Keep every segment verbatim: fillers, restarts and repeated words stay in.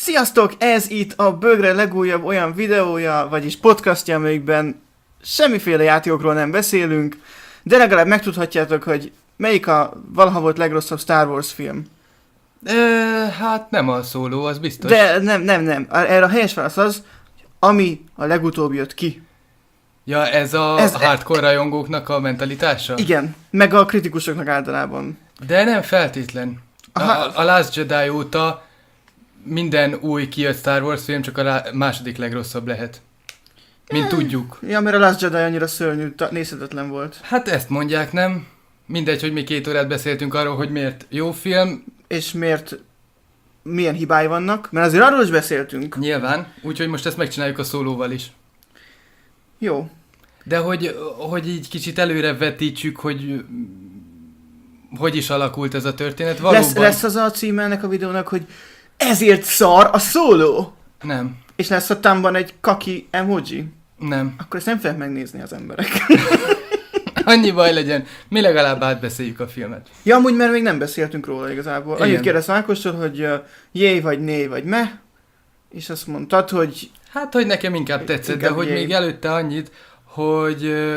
Sziasztok! Ez itt a Bögre legújabb olyan videója, vagyis podcastja, amelyikben semmiféle játékokról nem beszélünk, de legalább megtudhatjátok, hogy melyik a valaha volt legrosszabb Star Wars film. E, hát nem a szóló, az biztos. De nem, nem, nem. Erre a helyes válasz az, ami a legutóbb jött ki. Ja, ez a ez hardcore rajongóknak a mentalitása? Igen, meg a kritikusoknak általában. De nem feltétlen. A, a Last Jedi óta minden új kijött Star Wars film csak a második legrosszabb lehet. Mint ja, tudjuk. Ja, mert a Last Jedi annyira szörnyű, nézhetetlen volt. Hát ezt mondják, nem? Mindegy, hogy mi két órát beszéltünk arról, hogy miért jó film. És miért, milyen hibái vannak, mert azért arról is beszéltünk. Nyilván, úgyhogy most ezt megcsináljuk a szólóval is. Jó. De hogy, hogy így kicsit előre vetítsük, hogy hogy is alakult ez a történet. Valóban... Lesz, lesz az a címe ennek a videónak, hogy ezért szar a szóló? Nem. És lesz a thumbban egy kaki emoji? Nem. Akkor ezt nem fogják megnézni az emberek. Annyi baj legyen, mi legalább átbeszéljük a filmet. Ja, amúgy mert még nem beszéltünk róla igazából. Igen. Annyit kérdeztem Ákostól, hogy uh, jé vagy né vagy meh, és azt mondtad, hogy... Hát, hogy nekem inkább tetszett, inkább de hogy jé. Még előtte annyit, hogy uh,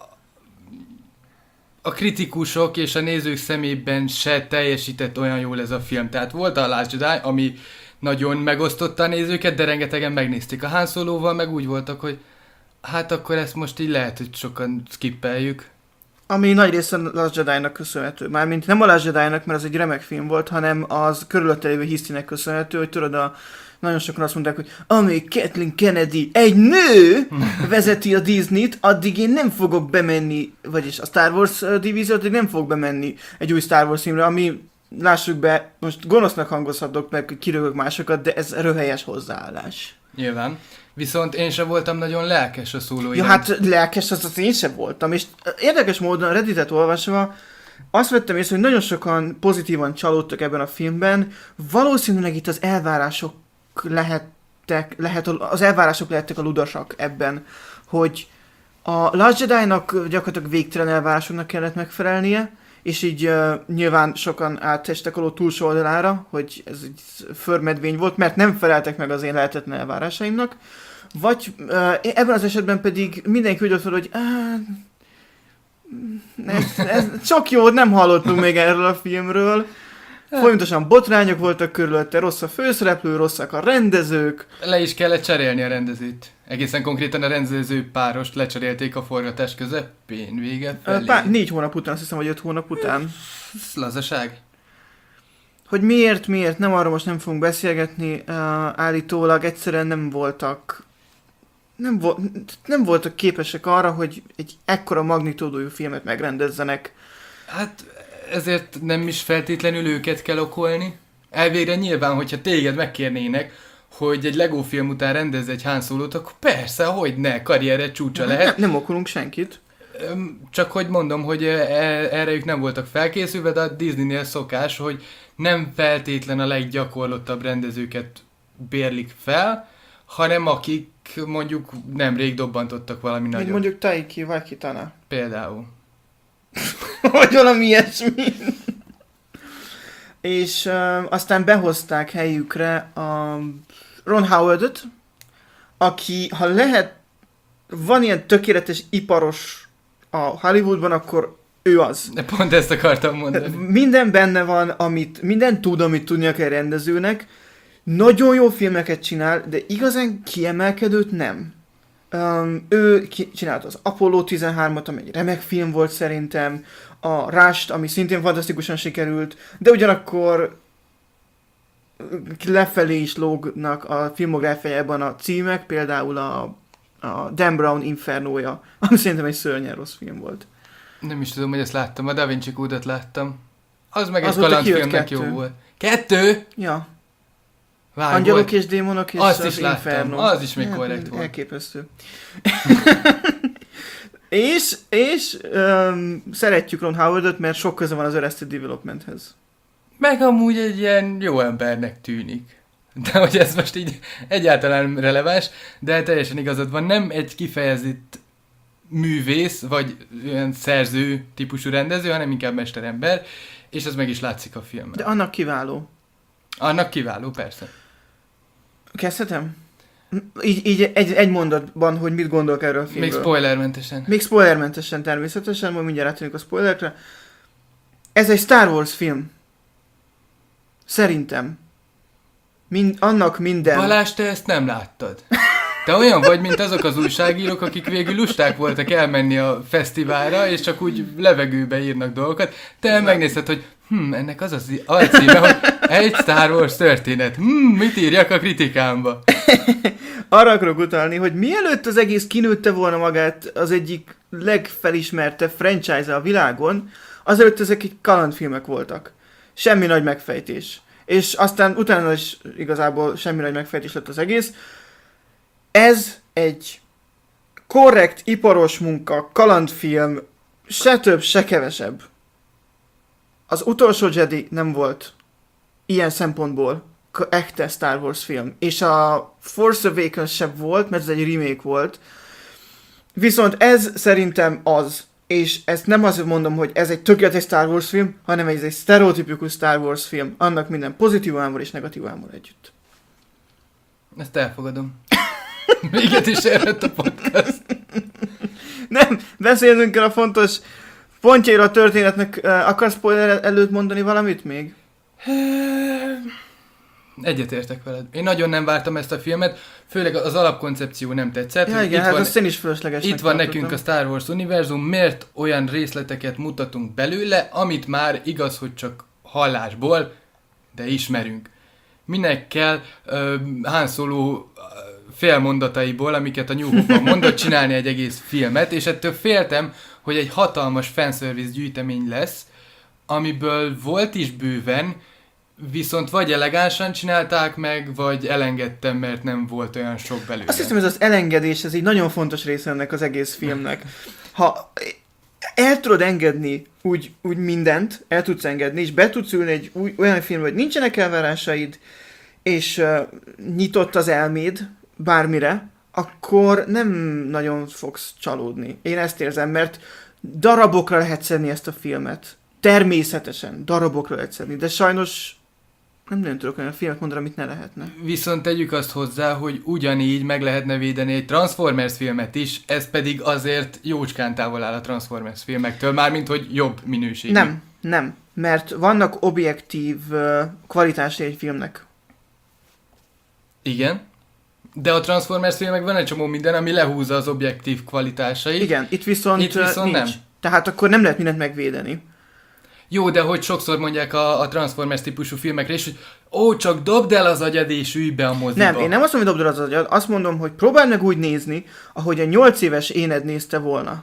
a kritikusok és a nézők szemében se teljesített olyan jól ez a film. Tehát volt a Last Jedi, ami nagyon megosztotta a nézőket, de rengetegen megnézték. A Han Soloval meg úgy voltak, hogy hát akkor ezt most így lehet, hogy sokan skippeljük. Ami nagy része a Last Jedi-nak köszönhető. Mármint nem a Last Jedi-nak, mert az egy remek film volt, hanem az körülötte lévő hisztinek köszönhető, hogy tudod, a, nagyon sokan azt mondták, hogy amíg Kathleen Kennedy egy nő vezeti a Disney-t, addig én nem fogok bemenni, vagyis a Star Wars divíziót, addig nem fogok bemenni egy új Star Wars filmre, ami, lássuk be, most gonosznak hangozhatok, meg kirögök másokat, de ez röhelyes hozzáállás. Nyilván. Viszont én sem voltam nagyon lelkes a szóló Ja, hát lelkes, az, az én sem voltam, és érdekes módon a Redditet olvasva azt vettem észre, hogy nagyon sokan pozitívan csalódtak ebben a filmben, valószínűleg itt az elvárások lehettek, lehet, az elvárások lehettek a ludasak ebben, hogy a Last Jedi-nak gyakorlatilag végtelen elvárásoknak kellett megfelelnie, és így uh, nyilván sokan átestek alól túlsó oldalára, hogy ez egy förmedvény volt, mert nem feleltek meg az én lehetetlen elvárásaimnak. Vagy uh, ebben az esetben pedig mindenki úgy fel, hogy ez, ez csak jó, nem hallottunk még erről a filmről. Folyamatosan botrányok voltak körülötte, rossz a főszereplő, rosszak a rendezők. Le is kellett cserélni a rendezőt. Egészen konkrétan a rendező párost lecserélték a forgatás közepén, vége felé. Pár, négy hónap után, azt hiszem, vagy öt hónap után. Lazaság. Hogy miért, miért, nem arról most nem fogunk beszélgetni, uh, állítólag egyszerűen nem voltak nem, vo- nem voltak képesek arra, hogy egy ekkora magnitódújú filmet megrendezzenek. Hát ezért nem is feltétlenül őket kell okolni. Elvégre nyilván, hogyha téged megkérnének, hogy egy Lego film után rendezz egy Han Solót, akkor persze, hogy ne, karrierre csúcsa lehet. Nem, nem okolunk senkit. Csak hogy mondom, hogy erre ők nem voltak felkészülve, de a Disneynél szokás, hogy nem feltétlen a leggyakorlottabb rendezőket bérlik fel, hanem akik mondjuk nemrég dobbantottak valami nagyot. Mondjuk Taiki Waititi. Például. Vagy valami ilyesmi. És uh, aztán behozták helyükre a Ron Howardot, aki, ha lehet, van ilyen tökéletes iparos a Hollywoodban, akkor ő az. De pont ezt akartam mondani. Minden benne van, amit, minden tud, amit tudnia kell rendezőnek. Nagyon jó filmeket csinál, de igazán kiemelkedőt nem. Um, ő ki- csinálta az Apollo tizenhármat, ami egy remek film volt szerintem, a Rush-t, ami szintén fantasztikusan sikerült, de ugyanakkor lefelé is lógnak a filmográfiájában a címek, például a, a Dan Brown Infernója, ami szerintem egy szörnyen rossz film volt. Nem is tudom, hogy ezt láttam, a Da Vinci Code-ot láttam. Az meg egy kalandfilmnek jó volt. Kettő? Ja. Vár, Angyalok volt. És démonok és azt az is Inferno. láttam, az is még korrekt volt. Elképesztő. és és um, szeretjük Ron Howardot, mert sok köze van az Arrested Developmenthez. Meg amúgy egy ilyen jó embernek tűnik. De hogy ez most így egyáltalán releváns, de teljesen igazad van. Nem egy kifejezett művész, vagy olyan szerző típusú rendező, hanem inkább mesterember, és ez meg is látszik a filmben. De annak kiváló. Annak kiváló, persze. Kezdhetem? Így, így egy, egy mondatban, hogy mit gondolok erről a filmről. Még spoilermentesen. Még spoilermentesen természetesen, majd mindjárt átérünk a spoilerekre. Ez egy Star Wars film. Szerintem. Mind, annak minden... Balázs, te ezt nem láttad. Te olyan vagy, mint azok az újságírók, akik végül lusták voltak elmenni a fesztiválra, és csak úgy levegőbe írnak dolgokat. Te megnézted, hogy hm, ennek az az alcíme, hogy egy Star Wars történet. Hm, mit írjak a kritikámba? Arra akarok utalni, hogy mielőtt az egész kinőtte volna magát az egyik legfelismertebb franchise a világon, azelőtt ezek egy kalandfilmek voltak. Semmi nagy megfejtés. És aztán utána is igazából semmi nagy megfejtés lett az egész. Ez egy korrekt, iparos munka, kalandfilm, se több, se kevesebb. Az utolsó Jedi nem volt ilyen szempontból echte Star Wars film. És a Force Awakens sem volt, mert ez egy remake volt. Viszont ez szerintem az. És ezt nem azért mondom, hogy ez egy tökéletes Star Wars film, hanem ez egy sztereotipikus Star Wars film. Annak minden pozitív ámmal és negatív ámmal együtt. Ezt elfogadom. Véget is érhet a podcast. Nem, beszélnünk kell a fontos pontjaira a történetnek. Akarsz spoiler előtt mondani valamit még? Egyetértek veled. Én nagyon nem vártam ezt a filmet, főleg az alapkoncepció nem tetszett. Ja, igen, itt hát van, azt én is fölöslegesnek Itt van tartottam. nekünk a Star Wars univerzum, miért olyan részleteket mutatunk belőle, amit már igaz, hogy csak hallásból, de ismerünk. Minek kell uh, Han Solo uh, félmondataiból, amiket a New Hope-ban mondott, csinálni egy egész filmet, és ettől féltem, hogy egy hatalmas fanservice gyűjtemény lesz, amiből volt is bőven, viszont vagy elegánsan csinálták meg, vagy elengedtem, mert nem volt olyan sok belőle. Azt hiszem, ez az elengedés, ez egy nagyon fontos része ennek az egész filmnek. Ha el tudod engedni úgy, úgy mindent, el tudsz engedni, és be tudsz ülni egy új, olyan filmbe, hogy nincsenek elvárásaid, és uh, nyitott az elméd bármire, akkor nem nagyon fogsz csalódni. Én ezt érzem, mert darabokra lehet szedni ezt a filmet. Természetesen, darabokra lehet szedni, de sajnos nem nagyon tudok olyan filmet mondani, amit ne lehetne. Viszont tegyük azt hozzá, hogy ugyanígy meg lehetne védeni egy Transformers filmet is, ez pedig azért jócskán távol áll a Transformers filmektől, mármint hogy jobb minőségű. Nem, nem, mert vannak objektív uh, kvalitásai egy filmnek. Igen, de a Transformers filmekben van egy csomó minden, ami lehúzza az objektív kvalitásait. Igen, itt viszont, itt viszont nincs. nem. Tehát akkor nem lehet mindent megvédeni. Jó, de hogy sokszor mondják a, a Transformers típusú filmekre is, hogy ó, csak dobd el az agyad és ülj be a moziba. Nem, én nem azt mondom, hogy dobd el az agyad, azt mondom, hogy próbáld meg úgy nézni, ahogy a nyolc éves éned nézte volna.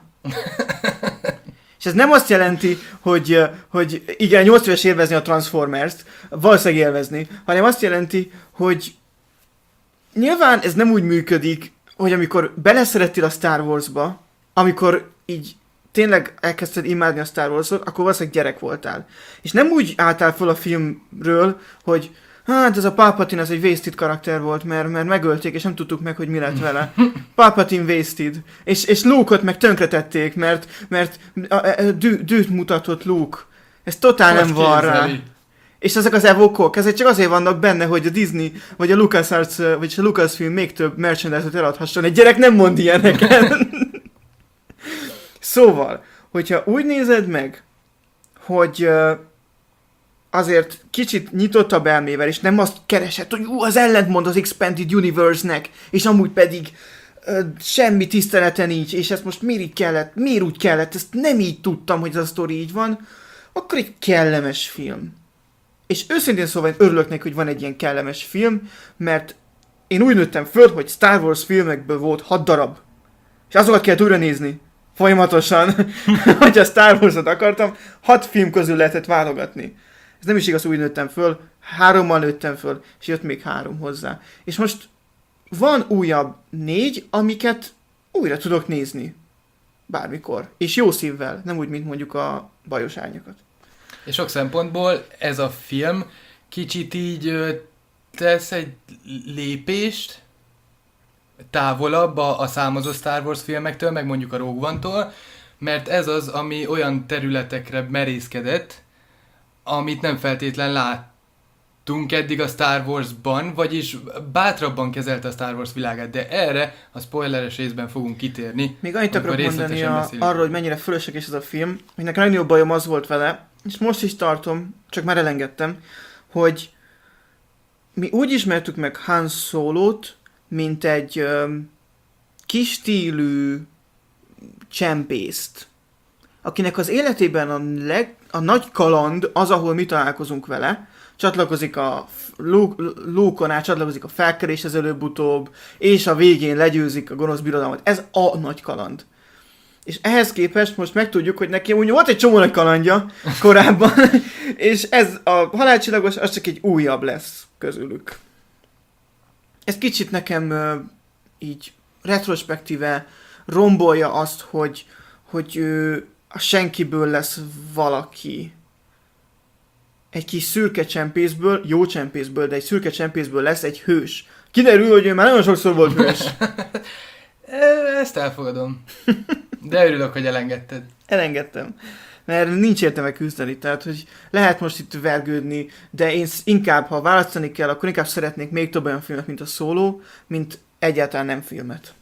És ez nem azt jelenti, hogy, hogy igen, nyolc éves élvezni a Transformers-t, valószínűleg élvezni, hanem azt jelenti, hogy nyilván ez nem úgy működik, hogy amikor beleszerettél a Star Wars-ba, amikor így tényleg elkezdted imádni a Star Wars-ot, akkor valószínűleg gyerek voltál. És nem úgy álltál fel a filmről, hogy hát ez a Palpatine az egy wasted karakter volt, mert, mert megölték, és nem tudtuk meg, hogy mi lett vele. Palpatine wasted. És, és Luke-ot meg tönkretették, mert, mert a, a, a, dű, dűt mutatott Luke. Ez totál Most nem van rá. képzeli. És ezek az evokok, ezek csak azért vannak benne, hogy a Disney, vagy a LucasArts, vagy a Lucasfilm még több merchandise-ot eladhasson. Egy gyerek nem mond ilyeneket. Szóval, hogyha úgy nézed meg, hogy uh, azért kicsit nyitottabb elmével, és nem azt keresed, hogy ú, az ellentmond az Expanded Universe-nek, és amúgy pedig uh, semmi tisztelete nincs, és ezt most miért így kellett, miért úgy kellett, ezt nem így tudtam, hogy ez a sztori így van, akkor egy kellemes film. És őszintén szóval én örülök neki, hogy van egy ilyen kellemes film, mert én úgy nőttem föl, hogy Star Wars filmekből volt hat darab. És azokat kellett újra nézni. Folyamatosan, hogyha Star Wars-ot akartam, hat film közül lehetett válogatni. Ez nem is igaz, úgy nőttem föl, hárommal nőttem föl, és jött még három hozzá. És most van újabb négy, amiket újra tudok nézni. Bármikor. És jó szívvel, nem úgy, mint mondjuk a bajos árnyakat. És sok szempontból ez a film kicsit így ö, tesz egy lépést távolabb a, a számozott Star Wars filmektől, meg mondjuk a Rogue One-tól, mert ez az, ami olyan területekre merészkedett, amit nem feltétlen láttunk eddig a Star Wars-ban, vagyis bátrabban kezelte a Star Wars világát, de erre a spoileres részben fogunk kitérni. Még annyit akarok mondani a, arról, hogy mennyire fölösleges ez a film, hogy nekem legnagyobb bajom az volt vele, és most is tartom, csak már elengedtem, hogy mi úgy ismertük meg Han Solót, mint egy öm, kis stílű csempészt, akinek az életében a, leg, a nagy kaland az, ahol mi találkozunk vele, csatlakozik a Luke-on át, csatlakozik a felkeréshez előbb-utóbb, és a végén legyőzik a gonosz birodalmat. Ez a nagy kaland. És ehhez képest most megtudjuk, hogy neki úgy volt egy csomó nagy kalandja korábban, és ez a halálcsillagos, az csak egy újabb lesz közülük. Ez kicsit nekem uh, így retrospektíve rombolja azt, hogy, hogy uh, a senkiből lesz valaki. Egy kis szürke csempészből, jó csempészből, de egy szürke csempészből lesz egy hős. Kiderül, hogy ő már nagyon sokszor volt hős. Ezt elfogadom. De örülök, hogy elengedted. Elengedtem. Mert nincs értelme küzdeni, tehát hogy lehet most itt vergődni, de én inkább, ha választani kell, akkor inkább szeretnék még több olyan filmet, mint a Solo, mint egyáltalán nem filmet.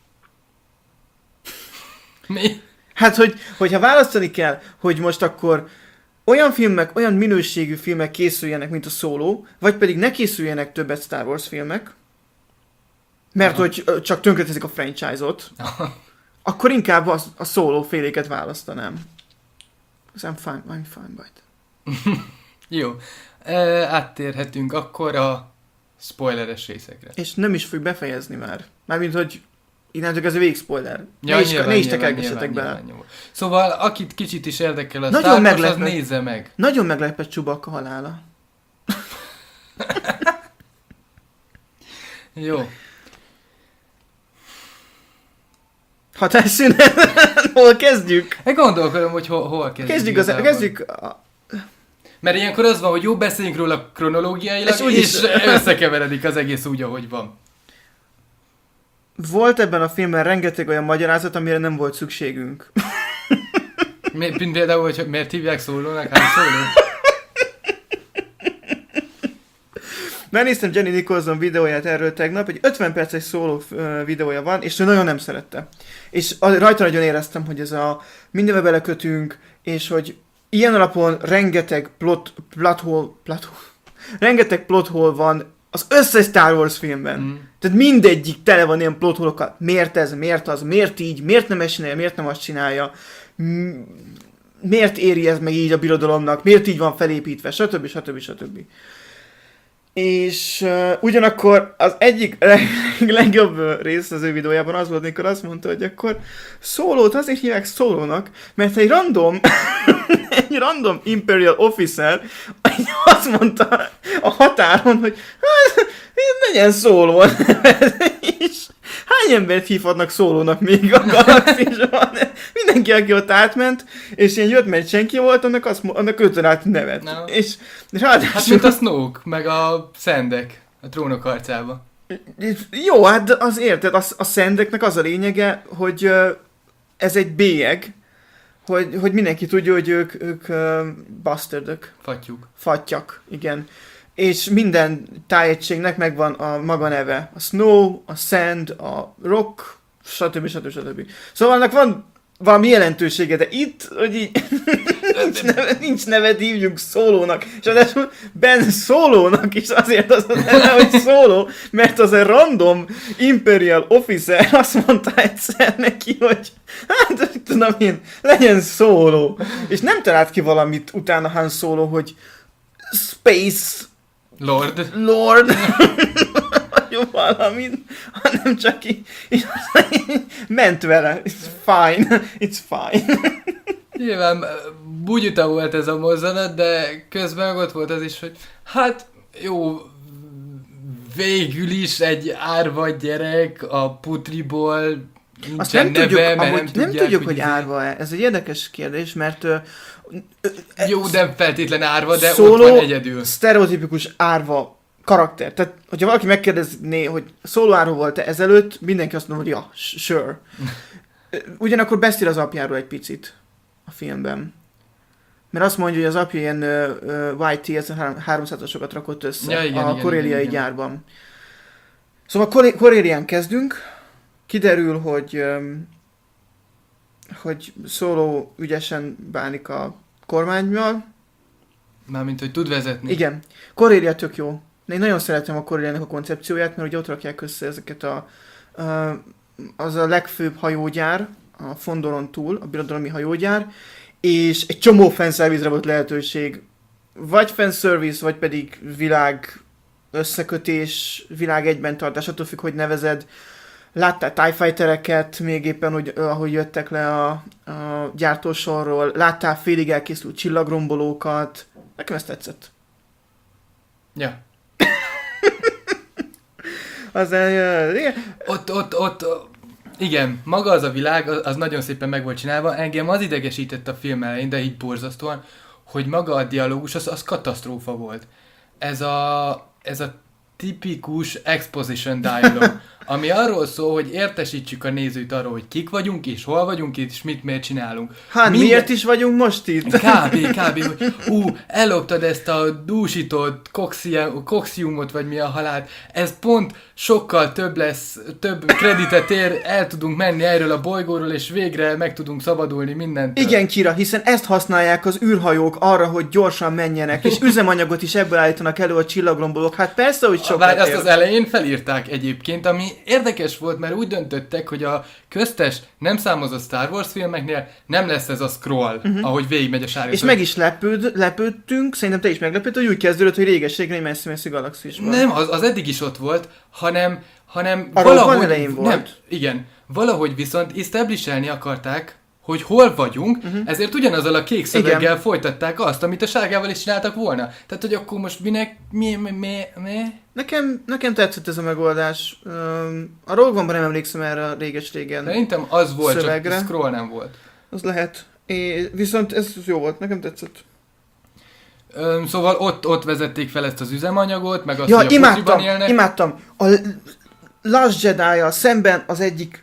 Mi? Hát, hogy, hogyha választani kell, hogy most akkor olyan filmek, olyan minőségű filmek készüljenek, mint a Solo, vagy pedig ne készüljenek többet Star Wars filmek, mert Aha. hogy csak tönkreteszik a franchise-ot, Aha. akkor inkább a, a Solo féléket választanám. I'm fine, I'm fine by it. Jó. E, áttérhetünk akkor a spoileres részekre. És nem is fog befejezni már. Mármint, hogy innentől ez a végig spoiler. Ja, ne is, nyilván, ne is nyilván, tekelgessetek nyilván, bele. nyilván, szóval, akit kicsit is érdekel a Nagyon Star Wars, meglepett. az nézze meg. Nagyon meglepett Chewbacca halála. Jó. Hatásszünet. Hol kezdjük? Én gondolkodom, hogy hol, hol kezdjük. Kezdjük, az, kezdjük a... Mert ilyenkor az van, hogy jó, beszéljünk róla kronológiailag, és, és is... összekeveredik az egész úgy, ahogy van. Volt ebben a filmben rengeteg olyan magyarázat, amire nem volt szükségünk. Mi, például, hogy miért hívják Szólónak, hát Szóló? Megnéztem Jenny Nicholson videóját erről tegnap, egy ötven perces szóló videója van, és ő nagyon nem szerette. És rajta nagyon éreztem, hogy ez a mindenbe belekötünk, és hogy ilyen alapon rengeteg plot, plot hole, plot hole, rengeteg plot hole van az összes Star Wars filmben. Mm. Tehát mindegyik tele van ilyen plot hole-okkal. Miért ez, miért az, miért így, miért nem ezt csinálja, miért nem azt csinálja, miért éri ez meg így a birodalomnak, miért így van felépítve, stb. stb. stb. És uh, ugyanakkor az egyik leg, legjobb rész az ő videójában az volt, amikor azt mondta, hogy akkor Szólót azért hívják Szólónak, mert egy random, egy random Imperial Officer azt mondta a határon, hogy hát, legyen Szóló. És hány embert hívhatnak Szólónak még a galaxisban? Mindenki, aki ott átment, és ilyen jött, mert senki volt, annak, azt, annak ötön át nevet. No. És ráadásul... Hát mint a Snoke, meg a Szendek a Trónok harcába. Jó, hát az érted, a, a Szendeknek az a lényege, hogy uh, ez egy bélyeg, hogy, hogy mindenki tudja, hogy ők, ők uh, bastardök. Fattyúk. Fattyak, igen. És minden tájegységnek megvan a maga neve. A Snow, a Sand, a Rock, stb. stb. stb. Szóval annak van valami jelentősége, de itt, hogy így nincs, neve, nincs neved, hívjuk Szólónak. És ráadásul Ben Szólónak is azért az a neve, hogy Szóló, mert az a random Imperial Officer azt mondta egyszer neki, hogy hát tudom én, legyen Szóló. És nem talált ki valamit utána Han Solo, hogy Space Lord. Lord. Jó valamit, hanem csak így, így ment vele. It's fine. It's fine. Nyilván bugyuta volt ez a mozzanat, de közben ott volt az is, hogy hát jó, végül is egy árva gyerek a putriból nincsen azt nem neve, tudjuk, mert nem, nem tudják, nem tudjuk, hogy hogy árva-e. Ez egy érdekes kérdés, mert ö, ö, jó, nem feltétlen árva, de Solo ott van egyedül. Sztereotipikus árva karakter. Tehát, hogyha valaki megkérdezné, hogy Solo árva volt-e ezelőtt, mindenki azt mondja, hogy ja, sure. Ugyanakkor beszél az apjáról egy picit a filmben. Mert azt mondja, hogy az apja ilyen uh, Y T háromszázasokat rakott össze ja, igen, a igen, koréliai igen, igen. gyárban. Szóval Koré- Korélián kezdünk. Kiderül, hogy um, hogy Solo ügyesen bánik a kormánnyal. Mármint, hogy tud vezetni. Igen. Korélia tök jó. Én nagyon szeretem a Koréliának a koncepcióját, mert ugye ott rakják össze ezeket a... Uh, az a legfőbb hajógyár, a Fondoron túl, a birodalmi hajógyár, és egy csomó fanservice-re volt lehetőség. Vagy fanservice, vagy pedig világ összekötés, világ egyben tartás, attól függ, hogy nevezed. Láttál TIE Fightereket, még éppen, hogy, ahogy jöttek le a, a gyártósorról. Láttál félig elkészült csillagrombolókat. Nekem ez tetszett. Ja. Aztán, igen. Ott, ott, ott, igen, maga az a világ, az, az nagyon szépen meg volt csinálva. Engem az idegesített a film elején, de így borzasztóan, hogy maga a dialógus, az, az katasztrófa volt. Ez a, ez a tipikus exposition dialog, ami arról szól, hogy értesítsük a nézőt arról, hogy kik vagyunk, és hol vagyunk itt, és mit miért csinálunk. Hát Minden... miért is vagyunk most itt? Kb. Kb. Hogy ú, elloptad ezt a dúsított koxiumot, vagy mi a halált. Ez pont sokkal több lesz, több kreditet ér, el tudunk menni erről a bolygóról, és végre meg tudunk szabadulni mindent. Igen, Kira, hiszen ezt használják az űrhajók arra, hogy gyorsan menjenek, és üzemanyagot is ebből állítanak elő a csillagrombolók. Hát persze, hogy sokat Várj, azt ér. az elején felírták egyébként, ami érdekes volt, mert úgy döntöttek, hogy a köztes, nem számozott Star Wars filmeknél nem lesz ez a scroll, uh-huh. ahogy végigmegy a sárga. És meg is lepőd, lepődtünk, szerintem te is meglepődtél, hogy úgy kezdődött, hogy réges-régen egy messzi-messzi galaxisban. Nem, az, az eddig is ott volt, hanem, hanem a valahogy... elején volt. Nem, igen. Valahogy viszont establish-elni akarták, hogy hol vagyunk, uh-huh. ezért ugyanazzal a kék szöveggel igen. folytatták azt, amit a sárgával is csináltak volna. Tehát, hogy akkor most minek, mi, mi, mi, mi? Nekem, nekem tetszett ez a megoldás. A Rogue One-ban nem emlékszem erre a réges-régen Szerintem az volt, szövegre. csak scroll nem volt. Az lehet. É, viszont ez jó volt, nekem tetszett. Öm, szóval ott, ott vezették fel ezt az üzemanyagot, meg azt, ja, hogy a imádtam, fociban élnek. imádtam. A Last Jedi-jal szemben az egyik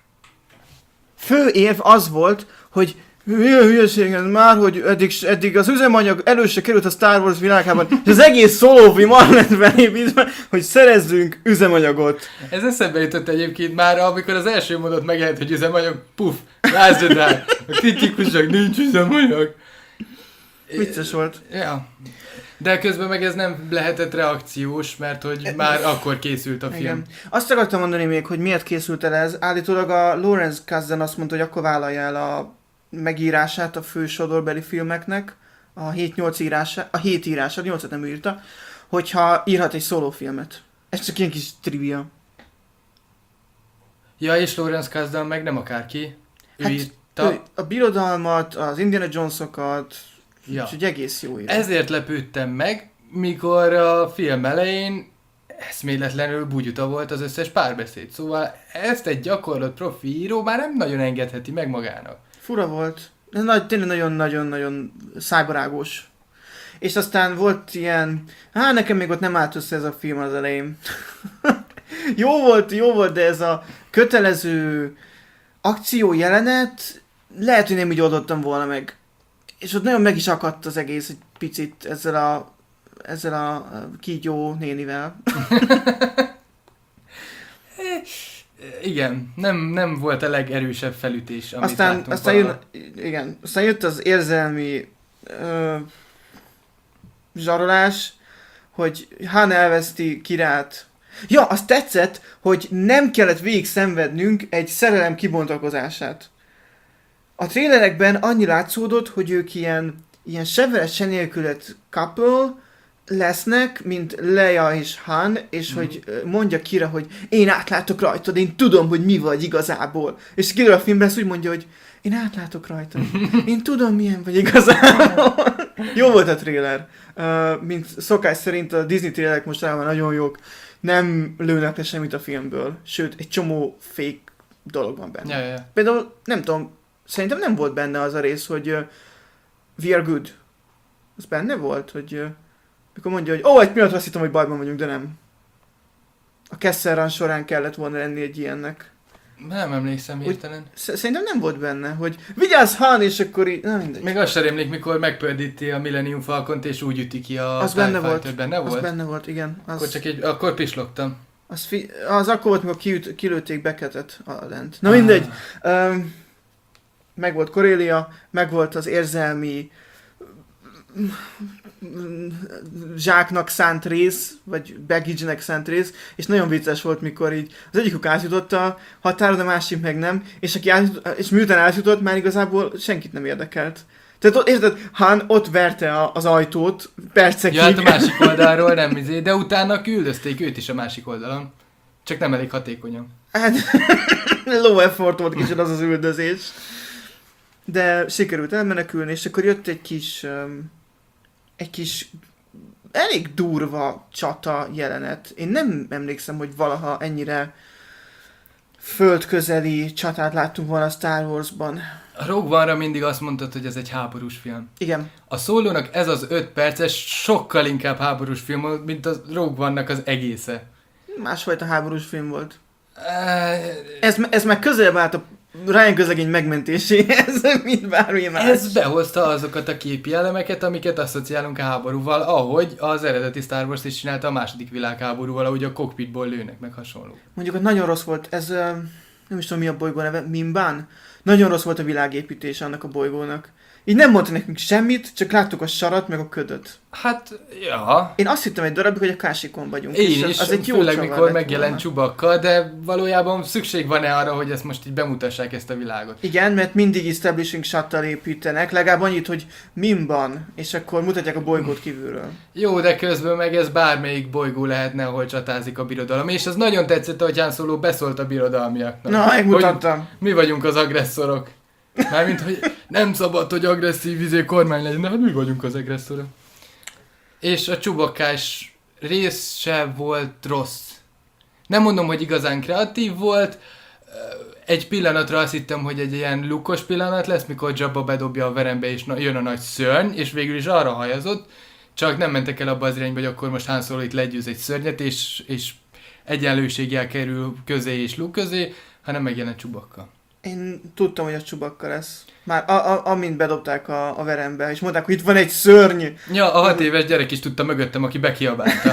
fő érv az volt, hogy milyen hülyeség ez már, hogy eddig, eddig az üzemanyag előse került a Star Wars világában, és az egész Solo film arra lett belépítve, hogy szerezzünk üzemanyagot. Ez eszembe jutott egyébként már, amikor az első mondat megjelent, hogy üzemanyag, puff, Last Jedi, a kritikusok, nincs üzemanyag. Vicces volt. Ja. De közben meg ez nem lehetett reakciós, mert hogy már akkor készült a film. Igen. Azt akartam mondani még, hogy miért készült el ez. Állítólag a Lawrence Kasdan azt mondta, hogy akkor vállalja el a megírását a fő sodorbeli filmeknek, a hét-nyolc írása, a hét írása, a nyolcat nem írta, hogyha írhat egy szólófilmet. Ez csak ilyen kis trivia. Ja, és Lawrence Kasdan meg nem akárki. Ő Hát, írta. ő a Birodalmat, az Indiana Jones-okat, Ja. és egy egész jó író. Ezért lepődtem meg, mikor a film elején eszméletlenül bugyuta volt az összes párbeszéd. Szóval ezt egy gyakorlott profi író már nem nagyon engedheti meg magának. Fura volt. Ez nagy, tényleg nagyon-nagyon-nagyon szájbarágos. És aztán volt ilyen... Hát nekem még ott nem állt össze ez a film az elején. jó volt, jó volt, de ez a kötelező akció jelenet lehet, hogy nem így oldottam volna meg. És ott nagyon meg is akadt az egész egy picit ezzel a, ezzel a kígyó nénivel. Igen, nem, nem volt a legerősebb felütés, amit aztán, láttunk. aztán, jön, igen, aztán jött az érzelmi ö, zsarolás, hogy Han elveszti Kirát. Ja, azt tetszett, hogy nem kellett végig szenvednünk egy szerelem kibontakozását. A trélerekben annyi látszódott, hogy ők ilyen, ilyen severes se nélkület couple lesznek, mint Leia és Han, és mm. hogy mondja Kira, hogy én átlátok rajtad, én tudom, hogy mi vagy igazából. És kiderül a filmben ezt úgy mondja, hogy én átlátok rajtad, én tudom, milyen vagy igazából. Jó volt a trailer. Uh, mint szokás szerint a Disney trailerek most már nagyon jók. Nem lőnek le semmit a filmből. Sőt, egy csomó fake dolog van benne. Ja, ja. Például, nem tudom, szerintem nem volt benne az a rész, hogy uh, we are good. Az benne volt, hogy uh, mikor mondja, hogy ó, oh, egy pillanat azt hittem, hogy bajban vagyunk, de nem. A Kessel Run során kellett volna lenni egy ilyennek. Nem emlékszem hirtelen. Szerintem nem volt benne, hogy vigyázz Han, és akkor így, nem mindegy. Még azt sem emlék, mikor megpördíti a Millennium Falcont, és úgy üti ki a az benne volt. benne volt? Az benne volt, igen. Az, akkor csak egy, akkor pislogtam. Az, fi, az akkor volt, mikor kiüt, kilőtték Becketet a lent. Na mindegy. Ah. Um, meg volt Corellia, meg volt az érzelmi zsáknak szánt rész, vagy baggage-nek szánt rész, és nagyon vicces volt, mikor így az egyikük átjutott a határon, a másik meg nem, és, aki átjutott, és miután átjutott, már igazából senkit nem érdekelt. Tehát érted, Han ott verte a, az ajtót percekig. Ja, hát a másik oldalról nem izé, de utána küldözték őt is a másik oldalon. Csak nem elég hatékonyan. Hát, low effort volt kicsit az az üldözés. De sikerült elmenekülni, és akkor jött egy kis, um, egy kis elég durva csata jelenet. Én nem emlékszem, hogy valaha ennyire földközeli csatát láttunk volna a Star Warsban. A Rogue One-ra mindig azt mondtad, hogy ez egy háborús film. Igen. A Solo-nak ez az öt perces sokkal inkább háborús film, mint a Rogue One-nak az egésze. Másfajta háborús film volt. Ez, ez meg közelebb állt a Ryan közlegény megmentéséhez, mint bármi más. Ez behozta azokat a képi elemeket, amiket asszociálunk a háborúval, ahogy az eredeti Star Wars is csinálta a második világháborúval, ahogy a cockpitból lőnek, meg hasonló. Mondjuk, hogy nagyon rossz volt, ez nem is tudom mi a bolygó neve, Mimban? Nagyon rossz volt a világépítés annak a bolygónak. Így nem mondta nekünk semmit, csak láttuk a sarat, meg a ködöt. Hát, ja. Én azt hittem egy darabig, hogy a Kásikon vagyunk. Én is, az egy jó főleg mikor megjelent Chewbacca, de valójában szükség van-e arra, hogy ezt most így bemutassák ezt a világot? Igen, mert mindig establishing shottal építenek, legalább annyit, hogy Mimban, és akkor mutatják a bolygót kívülről. Jó, de közben meg ez bármelyik bolygó lehetne, ahol csatázik a birodalom, és az nagyon tetszett, hogy Han Solo beszólt a birodalmiaknak. Na, megmutattam. Mi vagyunk az agresszorok. Mármint, hogy nem szabad, hogy agresszív izé kormány legyen, de hát mi vagyunk az agresszorok. És a Chewbaccás rész se volt rossz. Nem mondom, hogy igazán kreatív volt. Egy pillanatra azt hittem, hogy egy ilyen Luke-os pillanat lesz, mikor Jabba bedobja a verembe, és jön a nagy szörny, és végül is arra hajazott. Csak nem mentek el abba az irányba, hogy akkor most Han Solo itt legyőz egy szörnyet, és, és egyenlőséggel kerül közé és Luke közé, hanem megjelent Chewbacca. Én tudtam, hogy a Chewbacca lesz. Már a, a, amint bedobták a, a verembe, és mondták, hogy itt van egy szörny. Ja, a hat éves gyerek is tudta mögöttem, aki bekiabálta.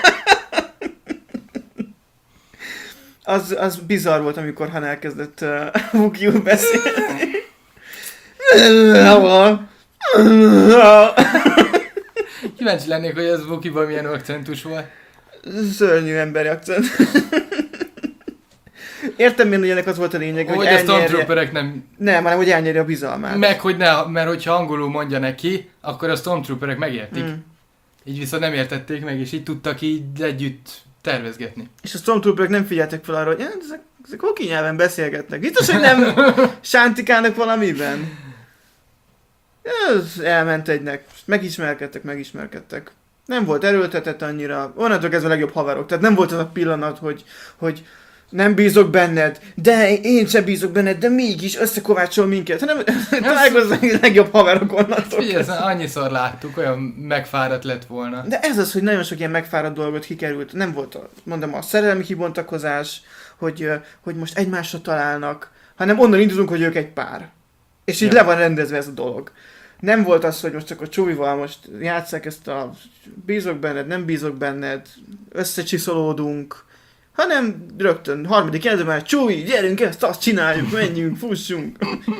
az, az bizarr volt, amikor Han elkezdett uh, Wookiee-ul beszélni. Kíváncsi lennék, hogy ez Wookiee-ban milyen akcentus volt. Szörnyű emberi akcent. Értem én, hogy ennek az volt a lényeg, hogy, hogy elnyerje... a Stormtrooperek nem... Nem, hanem hogy elnyerje a bizalmát. Meg, hogy ne, mert hogyha angolul mondja neki, akkor a Stormtrooperek megértik. Mm. Így viszont nem értették meg, és így tudtak így együtt tervezgetni. És a Stormtrooperek nem figyeltek fel arra, hogy ezek, ezek Wookiee nyelven beszélgetnek. Biztos, hogy nem sántikálnak valamiben. Ez elment egynek. Megismerkedtek, megismerkedtek. Nem volt erőltetett annyira. Onnantól kezdve a legjobb haverok. Tehát nem volt az a pillanat, hogy, hogy nem bízok benned, de én sem bízok benned, de mégis összekovácsol minket. Hanem találkozzunk a legjobb haverok onnantól. Figyelj, annyiszor láttuk, olyan megfáradt lett volna. De ez az, hogy nagyon sok ilyen megfáradt dolgot kikerült. Nem volt, a, mondom, a szerelmi kibontakozás, hogy, hogy most egymásra találnak, hanem onnan indulunk, hogy ők egy pár. És így ja. Le van rendezve ez a dolog. Nem volt az, hogy most csak a Chewie-val most játsszák ezt a bízok benned, nem bízok benned, összecsiszolódunk, hanem rögtön harmadik jelző már Chewie, gyerünk, ezt azt csináljuk, menjünk, fussunk.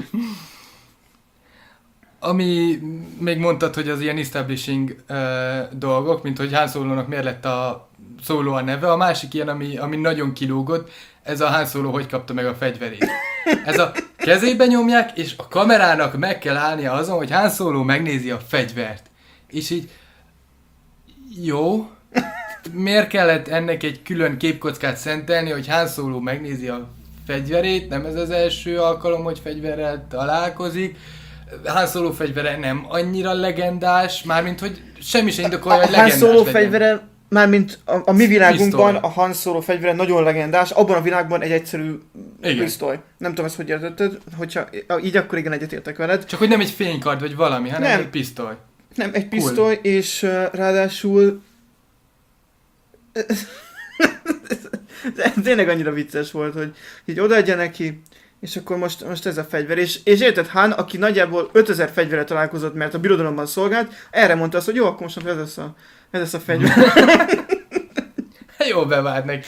Ami még mondtad, hogy az ilyen establishing uh, dolgok, mint hogy Han Solo-nak miért lett a Solo a neve, a másik ilyen, ami, ami nagyon kilógott, ez a Han Solo hogy kapta meg a fegyverét. Ez a kezébe nyomják, és a kamerának meg kell állnia azon, hogy Han Solo megnézi a fegyvert. És így, jó, miért kellett ennek egy külön képkockát szentelni, hogy Han Solo megnézi a fegyverét, nem ez az első alkalom, hogy fegyverrel találkozik. Han Solo fegyvere nem annyira legendás, mármint, hogy semmi sem indokolja, hogy legendás Han Solo legyen. Fegyvere, mármint a, a mi világunkban a Han Solo fegyvere nagyon legendás, abban a világban egy egyszerű pisztoly. Nem tudom, ezt hogy értetted, hogyha így akkor igen egyetértek veled. Csak hogy nem egy fénykard vagy valami, hanem nem. egy pisztoly. Nem, egy pisztoly, cool. És uh, ráadásul ez tényleg annyira vicces volt, hogy így odaadja neki, és akkor most, most ez a fegyver. És, és érted, Han, aki nagyjából ötezer fegyverre találkozott, mert a birodalomban szolgált, erre mondta azt, hogy jó, akkor most ez lesz a, ez lesz a fegyver. Jó bevált neki.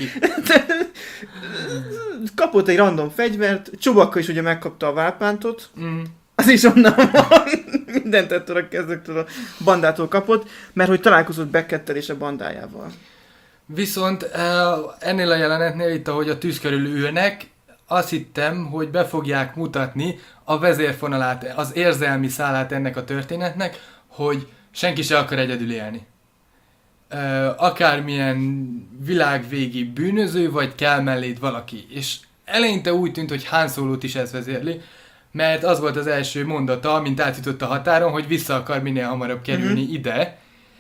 Kapott egy random fegyvert, Chewbacca is ugye megkapta a válpántot, Mm. az is onnan van, mindent ettől a kezdektől a bandától kapott, mert hogy találkozott Beckettel és a bandájával. Viszont ennél a jelenetnél itt, ahogy a tűz körül ülnek, azt hittem, hogy be fogják mutatni a vezérfonalát, az érzelmi szálát ennek a történetnek, hogy senki se akar egyedül élni. Akármilyen világvégi bűnöző, vagy kell melléd valaki. És eleinte úgy tűnt, hogy Han Solót is ez vezérli, mert az volt az első mondata, mint átjutott a határon, hogy vissza akar minél hamarabb kerülni mm-hmm. ide.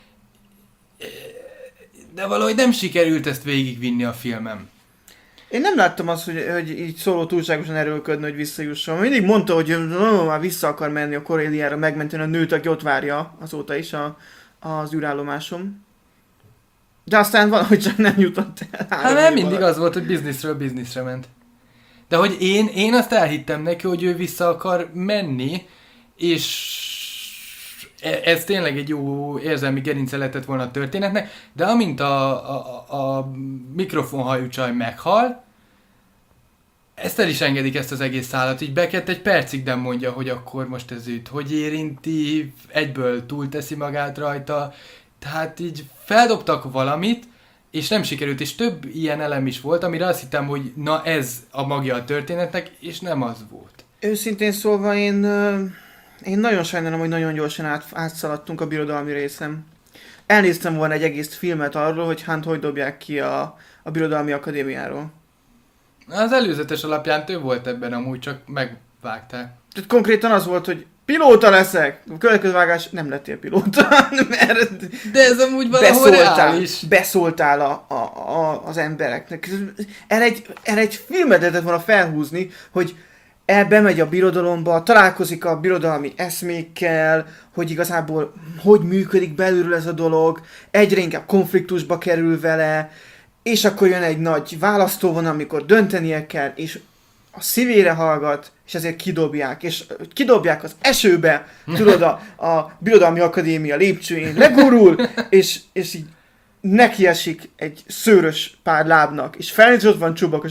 De valahogy nem sikerült ezt végigvinni a filmem. Én nem láttam azt, hogy, hogy így Szóló túlságosan erőlködni, hogy visszajusson. Mindig mondta, hogy no, már vissza akar menni a Corelliára megmenteni a nőt, aki ott várja azóta is a, az űrállomásom. De aztán valahogy csak nem jutott el. Hát nem mindig az volt, hogy bizniszről bizniszre ment. De hogy én, én azt elhittem neki, hogy ő vissza akar menni, és ez tényleg egy jó érzelmi gerince lehetett volna a történetnek, de amint a, a, a mikrofonhajú csaj meghal, ezt el is engedik, ezt az egész szállat, így Beckett egy percig nem mondja, hogy akkor most ez őt hogy érinti, egyből túlteszi magát rajta, tehát így feldobtak valamit, és nem sikerült, és több ilyen elem is volt, amire azt hittem, hogy na ez a magja a történetnek, és nem az volt. Őszintén szólva én, én nagyon sajnálom, hogy nagyon gyorsan át, átszaladtunk a birodalmi részem. Elnéztem volna egy egész filmet arról, hogy Hunt hogy dobják ki a, a birodalmi akadémiáról. Az előzetes alapján több volt ebben, amúgy csak megvágták. Tehát konkrétan az volt, hogy pilóta leszek! A következő vágás nem lettél pilóta, mert de ez amúgy valahol reális. Beszóltál a, a, a, az embereknek. Erre egy, erre egy filmet lehetett volna felhúzni, hogy el bemegy a birodalomba, találkozik a birodalmi eszmékkel, hogy igazából hogy működik belülről ez a dolog, egyre inkább konfliktusba kerül vele, és akkor jön egy nagy választóvonal, amikor döntenie kell, és a szívére hallgat, és ezért kidobják, és kidobják az esőbe, tudod, a, a Birodalmi Akadémia lépcsőjén legurul, és, és így nekiesik egy szőrös pár lábnak, és felnéz, ott van Chewbacca, és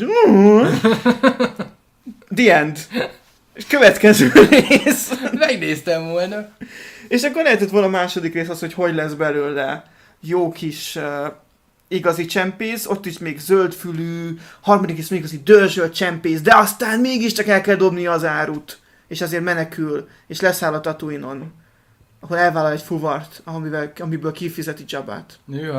the end. És következő rész. Megnéztem volna. És akkor lehetett volna a második rész az, hogy hogy lesz belőle jó kis... Uh, igazi csempész, ott is még zöldfülű, harmadik is még igazi dörzsölt csempész, de aztán mégiscsak el kell dobnia az árut, és azért menekül, és leszáll a Tatooine-on, ahol elvállal egy fuvart, amivel, amiből kifizeti Jabbát. Jó.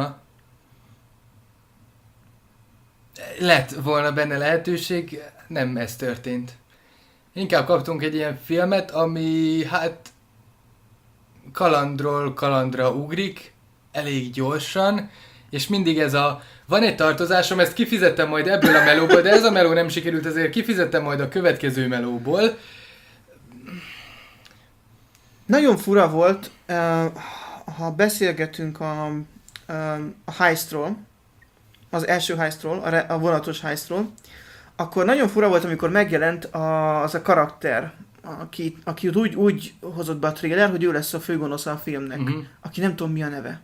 Lett volna benne lehetőség, nem ez történt. Inkább kaptunk egy ilyen filmet, ami hát kalandról kalandra ugrik, elég gyorsan, és mindig ez a, van egy tartozásom, ezt kifizettem majd ebből a melóból, de ez a meló nem sikerült, ezért kifizettem majd a következő melóból. Nagyon fura volt, ha beszélgetünk a, a heistról, az első heistról, a vonatos heistról, akkor nagyon fura volt, amikor megjelent az a karakter, aki, aki úgy, úgy hozott be a trailer, hogy ő lesz a főgonosz a filmnek, uh-huh. aki nem tudom mi a neve.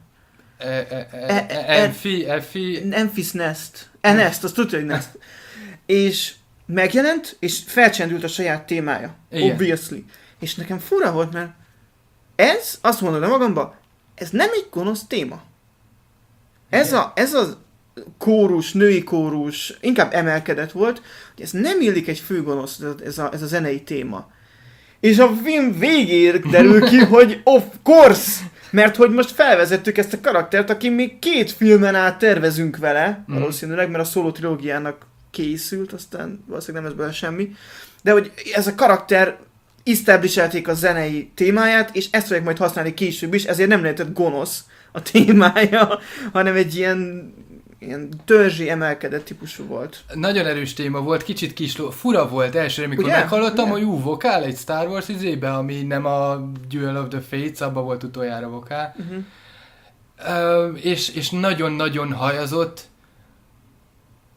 Enfi, Enfi... Enfys Nest. Nest, azt tudja, hogy Nest. És megjelent, és felcsendült a saját témája. Igen. Obviously. És nekem fura volt, mert ez, azt mondom magamba, ez nem egy gonosz téma. Ez a, ez a kórus, női kórus, inkább emelkedett volt, hogy ez nem illik egy főgonosz, ez a, ez a zenei téma. És a film végén derül ki, hogy of course! Mert hogy most felvezettük ezt a karaktert, aki még két filmen át tervezünk vele, mm. valószínűleg, mert a Solo trilógiának készült, aztán valószínűleg nem ez belőle semmi. De hogy ez a karakter establishálték a zenei témáját, és ezt fogják majd használni később is, ezért nem lehetett gonosz a témája, hanem egy ilyen, ilyen törzsi emelkedett típusú volt. Nagyon erős téma volt, kicsit kisló, fura volt elsőre, amikor ugye? Meghallottam, ugye? Hogy ú, vokál egy Star Wars izébe, ami nem a Duel of the Fates, abban volt utoljára vokál. Uh-huh. Uh, és, és nagyon-nagyon hajazott,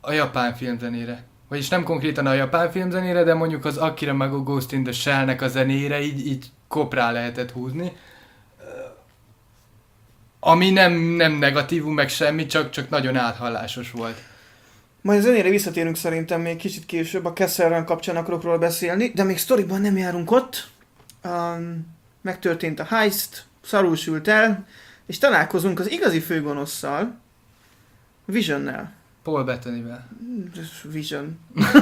a japán filmzenére. Vagyis nem konkrétan a japán filmzenére, de mondjuk az Akira meg a Ghost in the Shell-nek a zenére így, így koprá lehetett húzni. Ami nem, nem negatívum, meg semmi, csak, csak nagyon áthallásos volt. Majd a zenére visszatérünk szerintem még kicsit később, a Castle Run kapcsán akarok róla beszélni, de még sztoriban nem járunk ott. Um, megtörtént a heist, szarul sült el, és találkozunk az igazi főgonosszal, Visionnel. Paul Bettanyvel. Vision.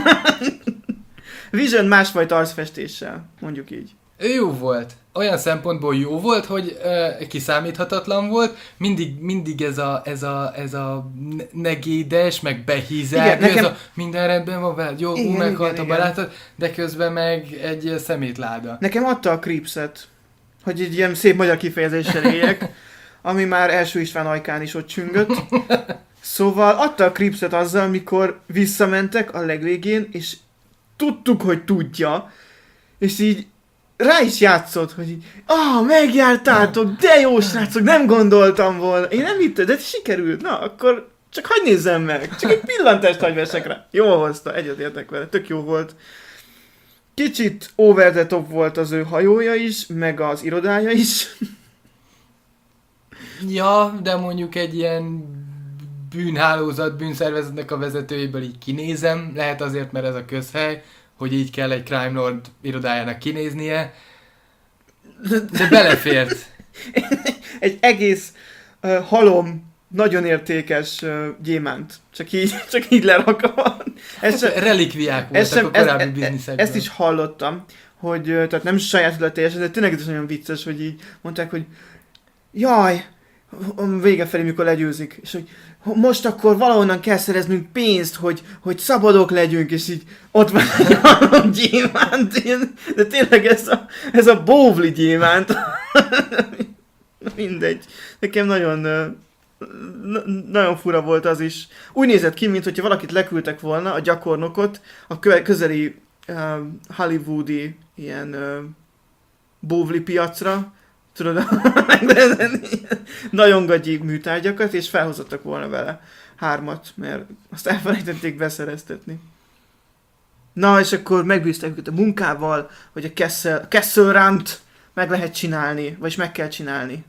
Vision másfajta arcfestéssel, mondjuk így. Ő jó volt. Olyan szempontból jó volt, hogy uh, kiszámíthatatlan volt. Mindig, mindig ez a, ez a, ez a negédes, meg behízelgő, nekem... ez a minden rendben van veled, jó, igen, meghalt igen, a barátod, de közben meg egy szemétláda. Nekem adta a creepset, hogy egy ilyen szép magyar kifejezéssel éljek, ami már első István ajkán is ott csüngött. Szóval adta a creepset azzal, amikor visszamentek a legvégén, és tudtuk, hogy tudja, és így rá is játszott, hogy így, ah, megjártátok, de jó srácok, nem gondoltam volna. Én nem hittem, de sikerült, na, akkor csak hagyj nézzem meg, csak egy pillantást hagyj vessek rá. Jól hozta, egyetértek vele, tök jó volt. Kicsit over the top volt az ő hajója is, meg az irodája is. Ja, de mondjuk egy ilyen bűnhálózat, bűnszervezetnek a vezetőjéből így kinézem, lehet azért, mert ez a közhely, hogy így kell egy crime lord irodájának kinéznie, de belefért. Egy egész uh, halom, nagyon értékes uh, gyémánt, csak így, csak így lerakva. Ez hát, relikviák voltak sem, a korábbi ez, bizniszekben. Ezt is hallottam, hogy uh, tehát nem saját teljesen, de tényleg ez nagyon vicces, hogy így mondták, hogy jaj, vége felé, mikor legyőzik, és hogy most akkor valahonnan kell szereznünk pénzt, hogy, hogy szabadok legyünk, és így ott van egy halom gyémánt, de tényleg ez a, ez a bóvli gyémánt. Mindegy. Nekem nagyon, nagyon fura volt az is. Úgy nézett ki, mintha valakit leküldtek volna, a gyakornokot, a közeli uh, hollywoodi ilyen uh, bóvli piacra, tudod, nagyon gagyi műtárgyakat, és felhozottak volna vele hármat, mert azt elfelejtették beszereztetni. Na, és akkor megbízták őket a munkával, hogy a Castle, Castle Run-t meg lehet csinálni, vagyis meg kell csinálni.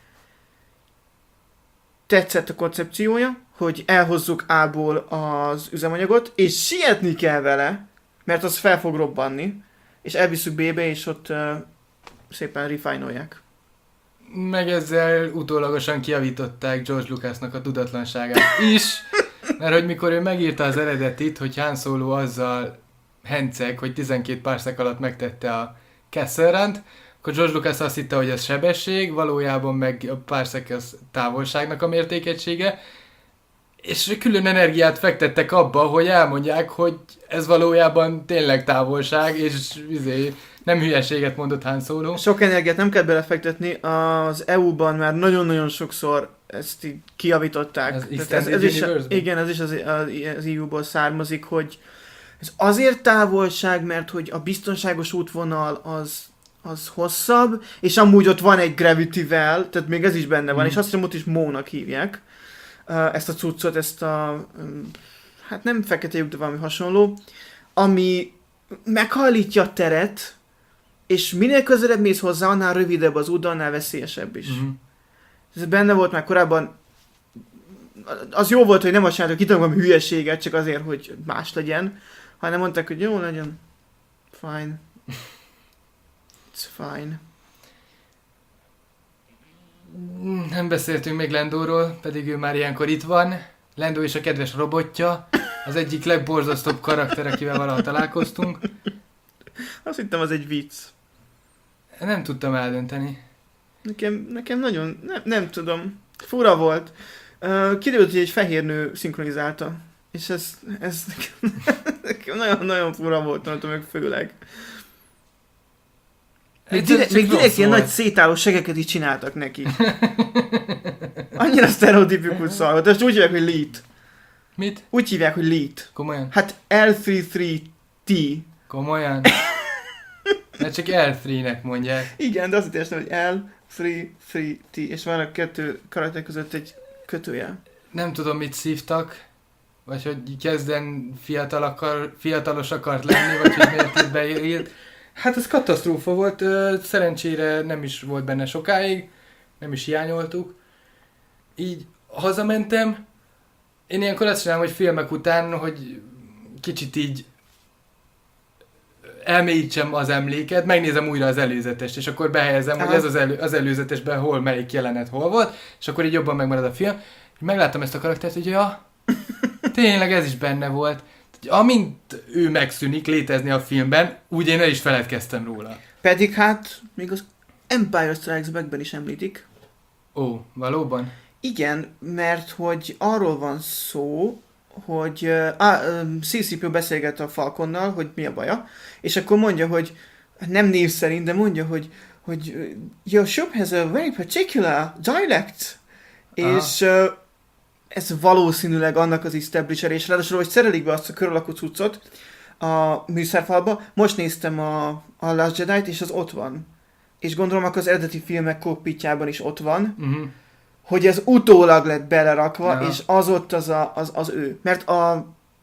Tetszett a koncepciója, hogy elhozzuk A-ból az üzemanyagot, és sietni kell vele, mert az fel fog robbanni, és elviszük B-be, és ott uh, szépen refinolják. Meg ezzel utólagosan kijavították George Lucasnak a tudatlanságát is, mert hogy mikor ő megírta az eredetit, hogy Han Solo azzal henceg, hogy tizenkét párszek alatt megtette a Castle Run-t, akkor George Lucas azt hitte, hogy ez sebesség, valójában meg a párszek az távolságnak a mértékegysége, és külön energiát fektettek abba, hogy elmondják, hogy ez valójában tényleg távolság, és izé, nem hülyeséget mondott Han Solo. Sok energiát nem kell belefektetni, az é u-ban már nagyon-nagyon sokszor ezt így kijavították. Ez, ez, ez is, igen, ez is az, az é u-ból származik, hogy ez azért távolság, mert hogy a biztonságos útvonal az, az hosszabb, és amúgy ott van egy Gravity Well, tehát még ez is benne van, mm. és azt hiszem ott is Mónak hívják ezt a cuccot, ezt a, hát nem fekete lyuk, de valami hasonló, ami meghajlítja a teret, és minél közelebb mész hozzá, annál rövidebb az út, annál veszélyesebb is. Mm-hmm. Ez benne volt már korábban, az jó volt, hogy nem azt csináltak, hogy valami hülyeséget, csak azért, hogy más legyen, hanem mondták, hogy jó legyen, fine. It's fine. Nem beszéltünk még Landóról, pedig ő már ilyenkor itt van. Lando és a kedves robotja, az egyik legborzasztóbb karakter, akivel valaha találkoztunk. Azt hittem, az egy vicc. Nem tudtam eldönteni. Nekem, nekem nagyon, nem, nem tudom, fura volt. Uh, kiderült, hogy egy fehér nő szinkronizálta. És ez, ez nekem, nekem nagyon, nagyon fura volt, nem tudom, főleg. Még direkt, még direkt ilyen nagy szétálló segeket is csináltak neki. Annyira sztereotipikus szar. De most úgy hívják, hogy Leet. Mit? Úgy hívják, hogy Leet. Komolyan? Hát el harminchárom T. Komolyan? Mert csak el háromnek mondják. Igen, de azt értem, hogy el harminchárom T. És van a kettő karakter között egy kötőjel. Nem tudom, mit szívtak, vagy hogy kezden fiatal akar, fiatalos akart lenni, vagy hogy miért itt beírt. Hát ez katasztrófa volt, szerencsére nem is volt benne sokáig, nem is hiányoltuk. Így hazamentem, én ilyenkor azt csinálom, hogy filmek után, hogy kicsit így elmélyítsem az emléket, megnézem újra az előzetest, és akkor behelyezem, Aha. hogy ez az, elő, az előzetesben hol, melyik jelenet hol volt, és akkor így jobban megmarad a film. Megláttam ezt a karaktert, hogy ja, tényleg ez is benne volt. Amint ő megszűnik létezni a filmben, úgy én el is feledkeztem róla. Pedig hát még az Empire Strikes Back-ben is említik. Ó, valóban? Igen, mert hogy arról van szó, hogy uh, cé cé pé beszélget a Falconnal, hogy mi a baja, és akkor mondja, hogy nem név szerint, de mondja, hogy, hogy your ship has a very particular dialect, Aha. és uh, ez valószínűleg annak az establisher, és ráadásul, hogy szerelik be azt a kör alakú cuccot a műszerfalba. Most néztem a, a Last Jedi-t, és az ott van. És gondolom, akkor az eredeti filmek kokpitjában is ott van, uh-huh. hogy ez utólag lett belerakva, ja. és az ott az, a, az, az ő. Mert a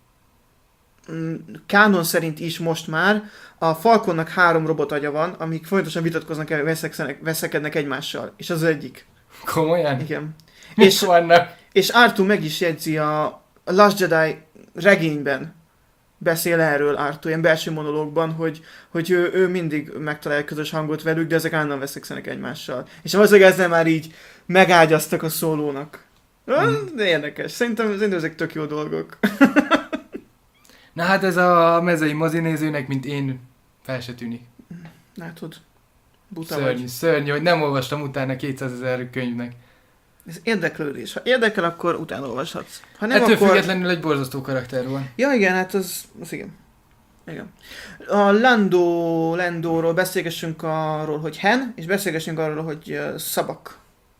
mm, kánon szerint is most már a Falconnak három robotagya van, amik folyamatosan vitatkoznak el, veszekednek egymással. És az, az egyik. Komolyan? Igen. Mit és, vannak? és Artu meg is jegyzi a Last Jedi regényben, beszél erről Artu, ilyen belső monológban, hogy, hogy ő, ő mindig megtalálja közös hangot velük, de ezek állandóan veszekszenek egymással. És valószínűleg ezzel már így megágyaztak a szólónak. Hmm. De érdekes. Szerintem, szerintem ezek tök jó dolgok. Na hát ez a mezei mozinézőnek, mint én, fel se tűnik. Látod? Buta szörnyű, vagy. szörnyű, hogy nem olvastam utána kétszázezer könyvnek. Ez érdeklődés. Ha érdekel, akkor utána olvashatsz. Ha nem, Ettől akkor... függetlenül egy borzasztó karakter van. Ja igen, hát az, az igen. Igen. A Lando, Landóról beszélgessünk arról, hogy hen, és beszélgessünk arról, hogy uh, szabak.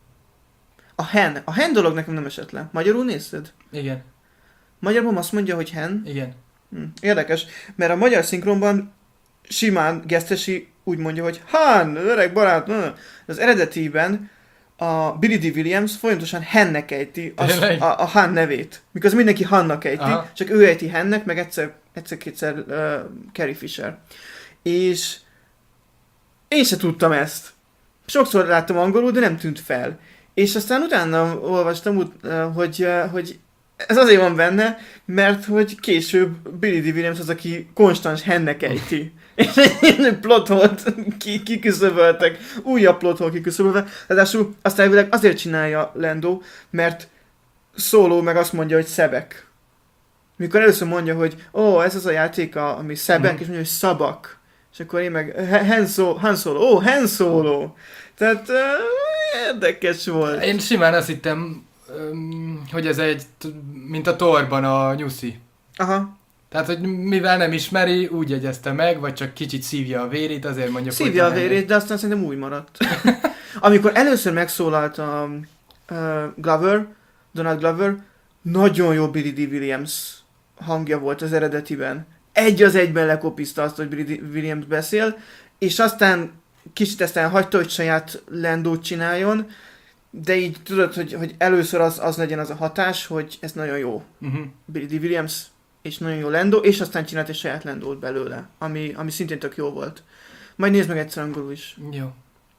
A hen. A hen dolog nekem nem esett le. Magyarul nézted? Igen. Magyarban azt mondja, hogy hen? Igen. Hm. Érdekes, mert a magyar szinkronban simán Gesztesi úgy mondja, hogy Han, öreg barát, na. Az eredetiben a Billy D. Williams folyamatosan Hennek ejti az, a, a Han nevét. Mikor mindenki Hannak ejti, Aha. csak ő ejti Hennek, meg egyszer, egyszer-kétszer uh, Carrie Fisher. És én se tudtam ezt. Sokszor láttam angolul, de nem tűnt fel. És aztán utána olvastam, uh, hogy, uh, hogy ez azért van benne, mert hogy később Billy D. Williams az, aki konstans Hennek ejti. És egy plotholt kiküszöböltek, újabb plothol kiküszöbölve. Ráadásul azt elvileg azért csinálja Lando, mert Solo meg azt mondja, hogy szebek. Mikor először mondja, hogy ó, oh, ez az a játék, ami szebek, mm. és mondja, hogy szabak. És akkor én meg Han Solo, Han Solo, ó, oh, Han Solo. Tehát uh, érdekes volt. Én simán azt hittem, hogy ez egy, mint a Thorban a nyuszi. Aha. Tehát, hogy mivel nem ismeri, úgy jegyezte meg, vagy csak kicsit szívja a vérét, azért mondja... Szívja a vérét, de aztán szerintem úgy maradt. Amikor először megszólalt a uh, Glover, Donald Glover, nagyon jó Billy D. Williams hangja volt az eredetiben. Egy az egyben lekopizta azt, hogy Billy D. Williams beszél, és aztán kicsit aztán hagyta, hogy saját Landót csináljon, de így tudod, hogy, hogy először az, az legyen az a hatás, hogy ez nagyon jó. Uh-huh. Billy D. Williams és nagyon jó Lando, és aztán csinált egy saját Landót belőle, ami, ami szintén tök jó volt. Majd nézd meg egyszer angolul is. Jó.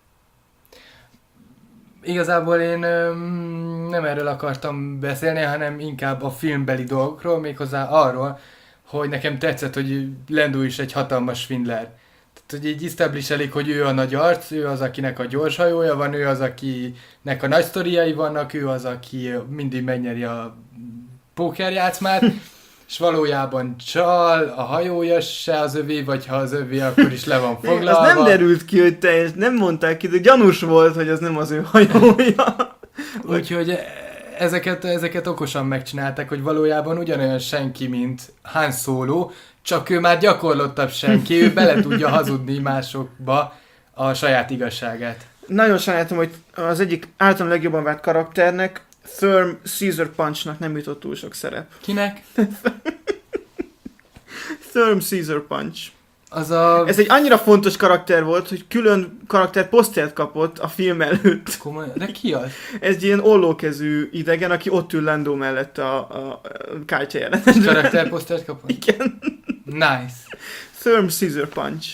Igazából én öm, nem erről akartam beszélni, hanem inkább a filmbeli dolgokról, méghozzá arról, hogy nekem tetszett, hogy Lando is egy hatalmas svindler. Tehát, hogy így establish-elik, hogy ő a nagy arc, ő az, akinek a gyors hajója van, ő az, akinek a nagy sztoriai vannak, ő az, aki mindig megnyeri a pókerjátszmát, és valójában csal, a hajója se az övé, vagy ha az övé, akkor is le van foglalva. Az nem derült ki, hogy teljes, nem mondták ki, de gyanús volt, hogy az nem az ő hajója. Úgyhogy ezeket, ezeket okosan megcsinálták, hogy valójában ugyanolyan senki, mint Han Solo, csak ő már gyakorlottabb senki, ő bele tudja hazudni másokba a saját igazságát. Nagyon sajnáltam, hogy az egyik általán legjobban várt karakternek, Therm Caesar Punchnak nem jutott túl sok szerep. Kinek? Therm Caesar Punch. Az a... Ez egy annyira fontos karakter volt, hogy külön karakter posztert kapott a film előtt. Komolyan? De ki az? Ez egy ilyen ollókezű idegen, aki ott ül Lando mellett a, a, a kártya jelenetben. Karakterposztert kapott? Igen. Nice. Therm Scissor Punch.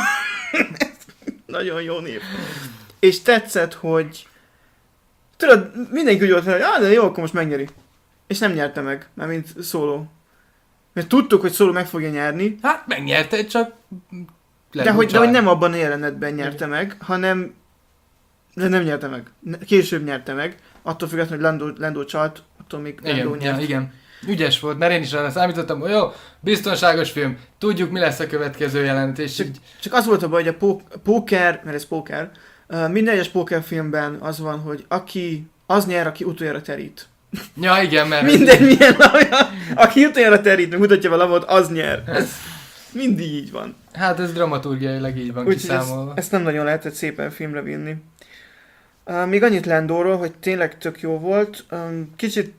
Nagyon jó név. És tetszett, hogy tudod, mindenki úgy volt, hogy ah, de jó, akkor most megnyeri. És nem nyerte meg, mert mint Solo. Mert tudtuk, hogy Solo meg fogja nyerni. Hát megnyerte, csak... De hogy, de hogy nem abban a jelenetben nyerte meg, hanem... De nem nyerte meg. Később nyerte meg. Attól függetlenül, hogy Lando, Lando csalt, attól még Lando igen, nyert. Ja, igen. Ügyes volt, mert én is arra számítottam, hogy jó, biztonságos film, tudjuk, mi lesz a következő jelenet, és csak, így... csak az volt a baj, hogy a pó- póker, mert ez póker, uh, minden egyes pókerfilmben az van, hogy aki, az nyer, aki utoljára terít. Ja, igen, mert... Minden milyen lavja, aki utoljára terít, meg mutatja a lavot, az nyer. Ez mindig így van. Hát ez dramaturgiailag így van Úgyhogy kiszámolva. ezt, ezt nem nagyon lehetett szépen filmre vinni. Uh, még annyit Landóról, hogy tényleg tök jó volt. Um, kicsit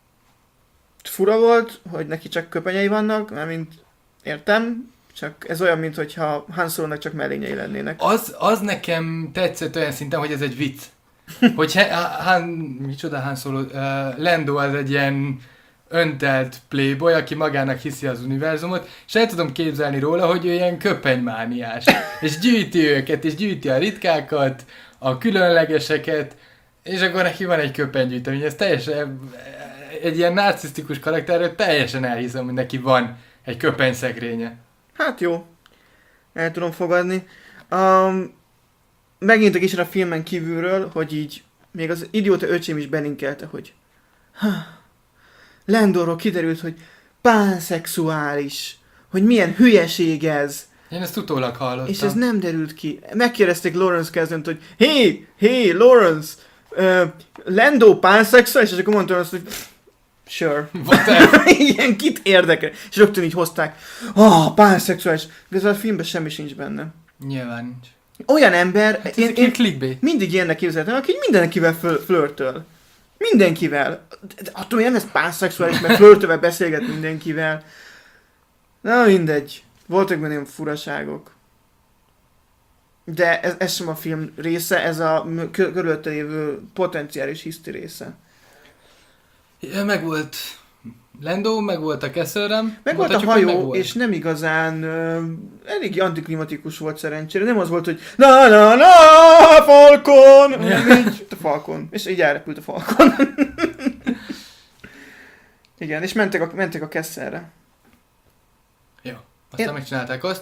fura volt, hogy neki csak köpenyei vannak, mert mint értem, csak ez olyan, mint hogyha Han Solo-nak csak mellényei lennének. Az, az nekem tetszett olyan szinten, hogy ez egy vicc. Hogy he, Han, micsoda Han Solo, uh, Lando az egy ilyen öntelt playboy, aki magának hiszi az univerzumot, és el tudom képzelni róla, hogy ő ilyen köpenymániás. És gyűjti őket, és gyűjti a ritkákat, a különlegeseket, és akkor neki van egy köpenygyűjtemény. Ez teljesen, egy ilyen narcisztikus karakterről teljesen elhiszem, hogy neki van egy köpenyszekrénye. Hát jó, el tudom fogadni. Um, megint a kicsit a filmen kívülről, hogy így még az idióta öcsém is belinkelte, hogy Landóról kiderült, hogy pánszexuális, hogy milyen hülyeség ez. Én ezt utólag hallottam. És ez nem derült ki. Megkérdezték Lawrence kezdőnt, hogy hé, hé, Lawrence, uh, Lando pánszexuális, és akkor mondtam azt, hogy sure. Igen, kit érdekel? És rögtön így hozták, ah, pánszexuális. De ez a filmben semmi sincs benne. Nyilván nincs. Olyan ember, Hát én, én clickbait. mindig ilyennek képzeltem, aki mindenkivel föl, flörtöl. Mindenkivel. De attól még nem lesz pánszexuális, mert flörtölvel beszélget mindenkivel. Na mindegy. Voltak benne ilyen furaságok. De ez, ez sem a film része, ez a körülötte lévő potenciális hiszti része. Ja, meg volt Lando, meg volt a Kesselrem. Meg volt a hajó, és nem igazán uh, elég antiklimatikus volt szerencsére. Nem az volt, hogy na na na Falcon! Ja. Így, a Falcon. És így elrepült a Falcon. Igen, és mentek a, mentek a Kesselre. Jó, aztán Én... megcsinálták azt.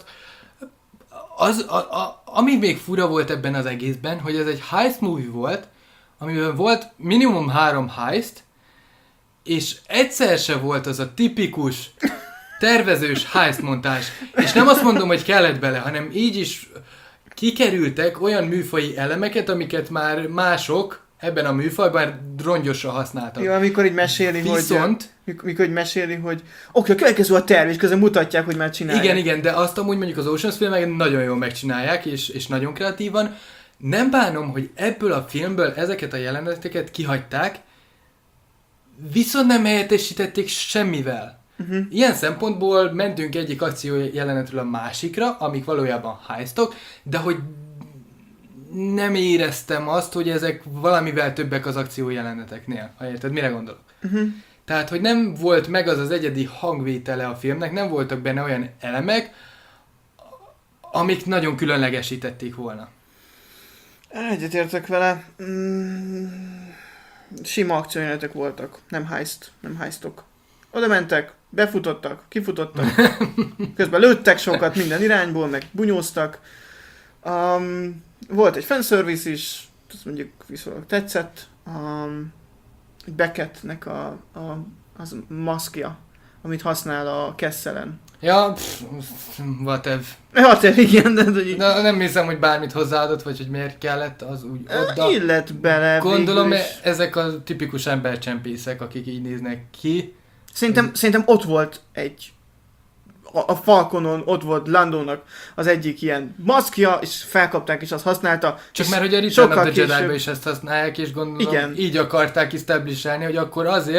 Az, a, a, ami még fura volt ebben az egészben, hogy ez egy heist movie volt, amiben volt minimum három heist, és egyszer se volt az a tipikus tervezős heist montázs. És nem azt mondom, hogy kellett bele, hanem így is kikerültek olyan műfaji elemeket, amiket már mások ebben a műfajban rongyosra használtak. Jó, amikor így meséli, Viszont, hogy... Mikor így meséli, hogy oké, a következő a terv, és közben mutatják, hogy már csinálják. Igen, igen, de azt amúgy mondjuk az Ocean's filmek nagyon jól megcsinálják, és, és nagyon kreatívan. Nem bánom, hogy ebből a filmből ezeket a jeleneteket kihagyták, viszont nem helyettesítették semmivel. Uh-huh. Ilyen szempontból mentünk egyik akció jelenetről a másikra, amik valójában heistok, de hogy nem éreztem azt, hogy ezek valamivel többek az akció jeleneteknél. Ha érted, mire gondolok? Uh-huh. Tehát, hogy nem volt meg az az egyedi hangvétele a filmnek, nem voltak benne olyan elemek, amik nagyon különlegesítették volna. Egyetértek vele. Mm, sima akciójelenetek voltak, nem heist, nem heistok. Oda mentek, befutottak, kifutottak, közben lőttek sokat minden irányból, meg bunyóztak. Um, volt egy fanservice is, azt mondjuk viszonylag tetszett. Um, Beckettnek a, a, az maszkja, amit használ a Kesselen. Ja, pff, whatever. Whatever, igen, de... de Na, nem hiszem, hogy bármit hozzáadott, vagy hogy miért kellett az úgy oda. Illet bele. Gondolom, ezek a tipikus embercsempészek, akik így néznek ki. Szerintem, Ez... szerintem ott volt egy... A, a Falconon ott volt Landónak az egyik ilyen maszkja, és felkapták, és azt használta. Csak mert hogy a Return of the Jedi-ben is ezt használják, és gondolom igen. így akarták establishálni, hogy akkor azért,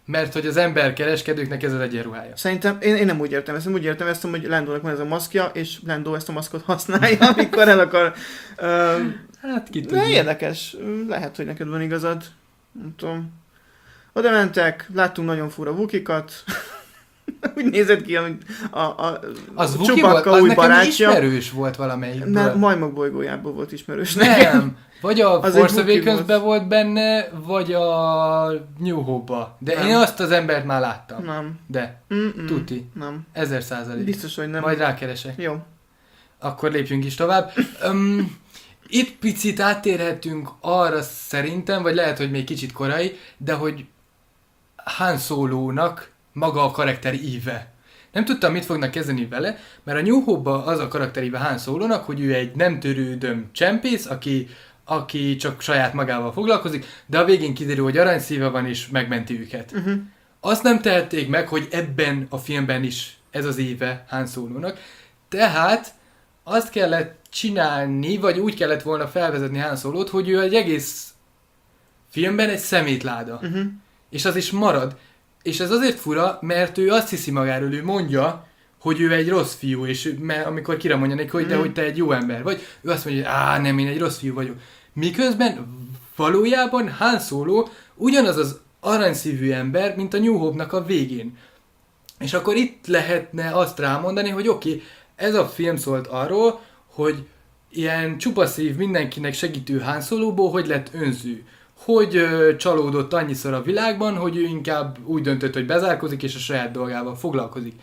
mert hogy az emberkereskedőknek ez az egyenruhája. Szerintem, én, én nem úgy értem ezt, nem úgy értem ezt, hogy Landónak van ez a maszkja, és Landó ezt a maszkot használja, amikor el akar... Uh, hát ki tudja. Érdekes, lehet, hogy neked van igazad, nem tudom. Oda mentek, láttunk nagyon fura vukikat, úgy nézett ki, amit a, a az Wookie volt, az új nekem barátja, ismerős volt valamelyikből. mert Majmok bolygójából volt ismerős. Nem, vagy a az Force Awakens-be volt. volt benne, vagy a New Hope-ba. De nem. Én azt az embert már láttam. Nem. De, Mm-mm. tuti. Nem. Ezer százalék. Biztos, hogy nem. Majd rákeresek. Jó. Akkor lépjünk is tovább. Um, itt picit áttérhetünk arra szerintem, vagy lehet, hogy még kicsit korai, de hogy Han Solo-nak maga a karakter íve. Nem tudtam, mit fognak kezdeni vele, mert a New Hope-ban az a karakter íve Han Solo-nak, hogy ő egy nem törődöm csempész, aki, aki csak saját magával foglalkozik, de a végén kiderül, hogy aranyszíve van és megmenti őket. Uh-huh. Azt nem tehették meg, hogy ebben a filmben is ez az éve Han Solo-nak. Tehát azt kellett csinálni, vagy úgy kellett volna felvezetni Han Solót, hogy ő egy egész filmben egy szemétláda. Uh-huh. És az is marad. És ez azért fura, mert ő azt hiszi magáról, ő mondja, hogy ő egy rossz fiú, és ő, mert amikor kire mondja neki, hogy de hogy te egy jó ember vagy, ő azt mondja, hogy á, nem, én egy rossz fiú vagyok. Miközben valójában Han Solo ugyanaz az aranyszívű ember, mint a New Hope-nak a végén. És akkor itt lehetne azt rámondani, hogy oké, okay, ez a film szólt arról, hogy ilyen csupaszív mindenkinek segítő Han Solóból hogy lett önző. Hogy ö, csalódott annyiszor a világban, hogy ő inkább úgy döntött, hogy bezárkozik és a saját dolgával foglalkozik.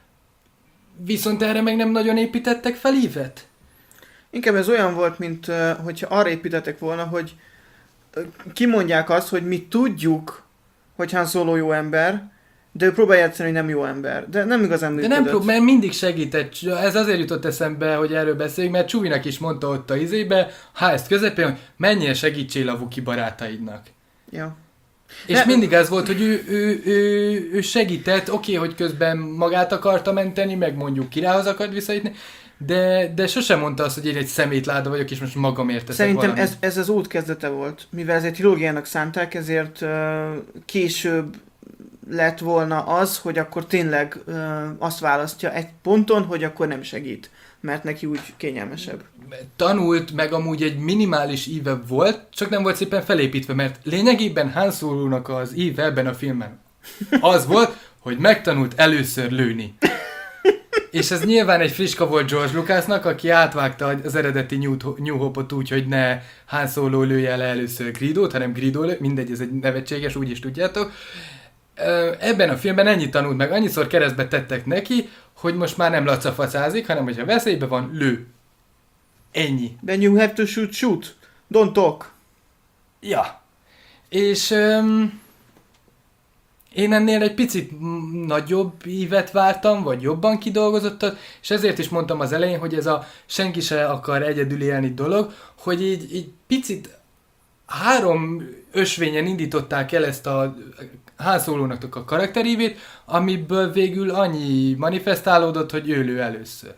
Viszont erre meg nem nagyon építettek fel ívet? Inkább ez olyan volt, mint uh, hogyha arra építettek volna, hogy uh, kimondják azt, hogy mi tudjuk, hogy Han Solo jó ember, de ő próbálja játszani, hogy nem jó ember. De nem igazán működött. De nem prób- mert mindig segített. Ez azért jutott eszembe, hogy erről beszéljünk, mert Csuvinak is mondta ott a izébe, ha ezt közepén, hogy menjél segítsél a Wookie barátaidnak. Ja. És de... mindig ez volt, hogy ő, ő, ő, ő segített, oké, okay, hogy közben magát akarta menteni, meg mondjuk királyhoz akart visszajutni, de, de sosem mondta azt, hogy én egy szemétláda vagyok, és most magamért teszek Szerintem valamit. ez, ez az út kezdete volt. Mivel ez egy trilógiának szánták, ezért uh, később lett volna az, hogy akkor tényleg uh, azt választja egy ponton, hogy akkor nem segít, mert neki úgy kényelmesebb. Tanult, meg amúgy egy minimális íve volt, csak nem volt szépen felépítve, mert lényegében Han Solo-nak az íve ebben a filmben az volt, hogy megtanult először lőni. És ez nyilván egy friska volt George Lucasnak, aki átvágta az eredeti New Hope-ot úgy, hogy ne Han Solo lője le először Greedo-t, hanem Greedo lő, mindegy, ez egy nevetséges, úgy is tudjátok. Ebben a filmben ennyit tanult meg, annyiszor keresztbe tettek neki, hogy most már nem lacafacázik, hanem hogyha veszélybe van, lő. Ennyi. Then you have to shoot, shoot. Don't talk. Ja. És um, én ennél egy picit nagyobb ívet vártam, vagy jobban kidolgozottat, és ezért is mondtam az elején, hogy ez a senki se akar egyedül élni dolog, hogy így, így picit három ösvényen indították el ezt a Han Solo-nak a karakterívét, amiből végül annyi manifestálódott, hogy ő lő először.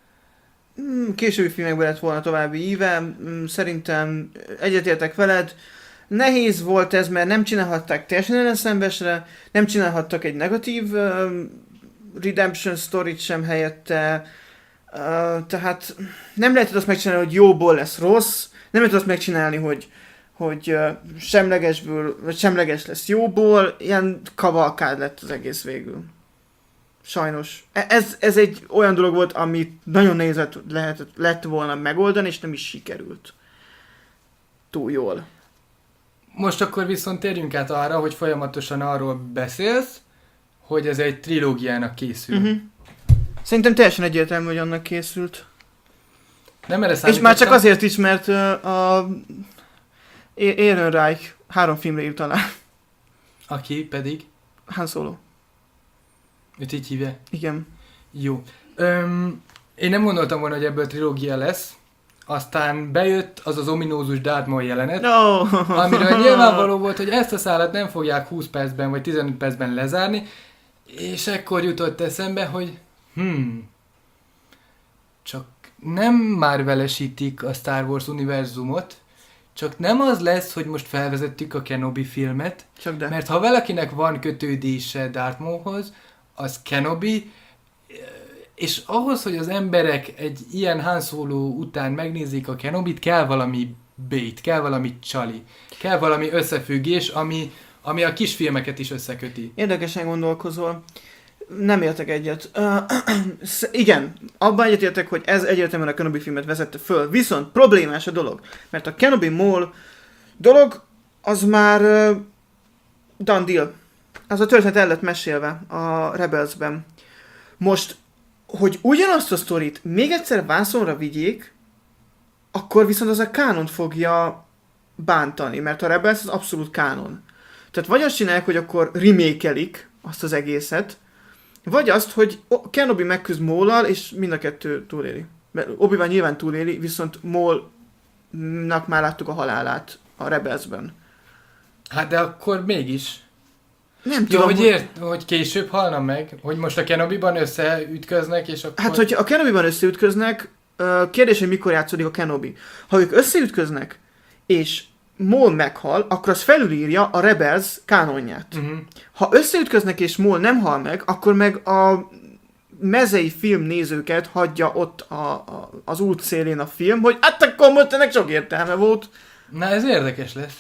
Későbbi filmekben lett volna további íve, szerintem egyetértek veled. Nehéz volt ez, mert nem csinálhatták teljesen ellenszembesre, nem csinálhattak egy negatív uh, redemption storyt sem helyette, uh, tehát nem lehetett azt megcsinálni, hogy jóból lesz rossz, nem lehetett azt megcsinálni, hogy hogy uh, semlegesből, vagy semleges lesz jóból, ilyen kavalkád lett az egész végül. Sajnos. Ez, ez egy olyan dolog volt, amit nagyon nehéz lett, lehetett, lett volna megoldani, és nem is sikerült. Túl jól. Most akkor viszont térjünk át arra, hogy folyamatosan arról beszélsz, hogy ez egy trilógiának készül. Uh-huh. Szerintem teljesen egyértelmű, hogy annak készült. Nem erre és már csak azért is, mert uh, a Ehrenreich három filmre írt alá. Aki pedig? Han Solo. Őt így hívja? Igen. Jó. Öm, én nem gondoltam volna, hogy ebből trilógia lesz. Aztán bejött az az ominózus Darth Maul jelenet, no. amiről nyilvánvaló volt, hogy ezt a szállat nem fogják húsz percben vagy tizenöt percben lezárni, és ekkor jutott eszembe, hogy hmm, csak nem már velesítik a Star Wars univerzumot, csak nem az lesz, hogy most felvezettük a Kenobi filmet, Csak de. mert ha valakinek van kötődése Darth Maulhoz, az Kenobi, és ahhoz, hogy az emberek egy ilyen Han Solo után megnézik a Kenobit, kell valami bait, kell valami csali, kell valami összefüggés, ami, ami a kisfilmeket is összeköti. Érdekesen gondolkozol. Nem értek egyet. Uh, igen, abban egyetértek, hogy ez egyértelműen a Kenobi filmet vezette föl. Viszont problémás a dolog. Mert a Kenobi Maul dolog, az már uh, done deal. Az a történet el lett mesélve a Rebelsben. Most, hogy ugyanazt a sztorit még egyszer vászonra vigyék, akkor viszont az a kánont fogja bántani, mert a Rebels az abszolút kánon. Tehát vagy azt csinálják, hogy akkor remake-elik azt az egészet, vagy azt, hogy Kenobi megküzd Maul-al, és mind a kettő túléli. Obi-Wan nyilván túléli, viszont Maul-nak már láttuk a halálát a Rebelsben. Hát de akkor mégis. Nem Jó, tudom, hogy, ért, hogy később halna meg, hogy most a Kenobiban összeütköznek, és akkor... Hát, hogy a Kenobiban összeütköznek, kérdés, hogy mikor játszódik a Kenobi. Ha ők összeütköznek, és Maul meghal, akkor az felülírja a Rebels kánonját. Uh-huh. Ha összeütköznek és Maul nem hal meg, akkor meg a mezei filmnézőket hagyja ott a, a, az út szélén a film, hogy hát akkor most ennek sok értelme volt. Na ez érdekes lesz.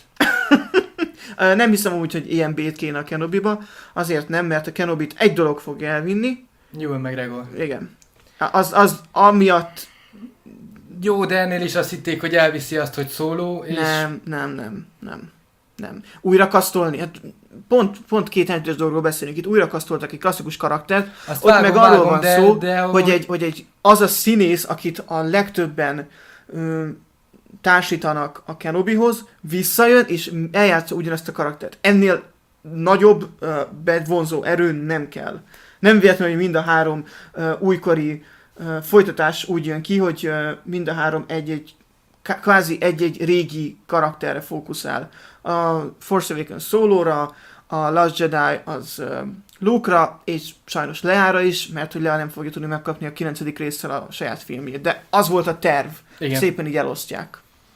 Nem hiszem úgy, hogy ilyen bét kéne a Kenobiba, azért nem, mert a Kenobit egy dolog fogja elvinni. Ewan McGregor. Igen. Az, az amiatt... Jó, de ennél is azt hitték, hogy elviszi azt, hogy Solo, és... Nem, nem, nem, nem, nem. Újra kasztolni, hát pont, pont két helyes dologról beszélünk, itt újra kasztoltak egy klasszikus karaktert, azt ott vágom, meg arról vágom, van de, szó, de, hogy, egy, hogy egy, az a színész, akit a legtöbben ö, társítanak a Kenobihoz, visszajön, és eljátsza ugyanezt a karaktert. Ennél nagyobb ö, bevonzó erő nem kell. Nem véletlenül, hogy mind a három ö, újkori ö, folytatás úgy jön ki, hogy ö, mind a három egy-egy, kvázi egy-egy régi karakterre fókuszál. A Force Awakens Solo-ra, a Last Jedi az uh, Luke-ra, és sajnos Leára is, mert hogy Lea nem fogja tudni megkapni a kilencedik résszel a saját filmjét. De az volt a terv. Igen. Szépen így elosztják.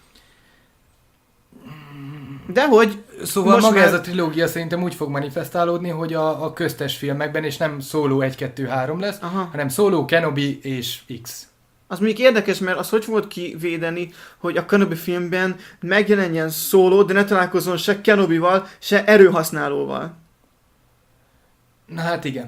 De hogy... Szóval maga már... ez a trilógia szerintem úgy fog manifestálódni, hogy a, a köztes filmekben, és nem Solo egy kettő három lesz, Aha. hanem Solo, Kenobi és X. Az még érdekes, mert az hogy fogod kivédeni, hogy a Kenobi filmben megjelenjen Solo, de ne találkozzon se Kenobival, se erőhasználóval. Na hát igen.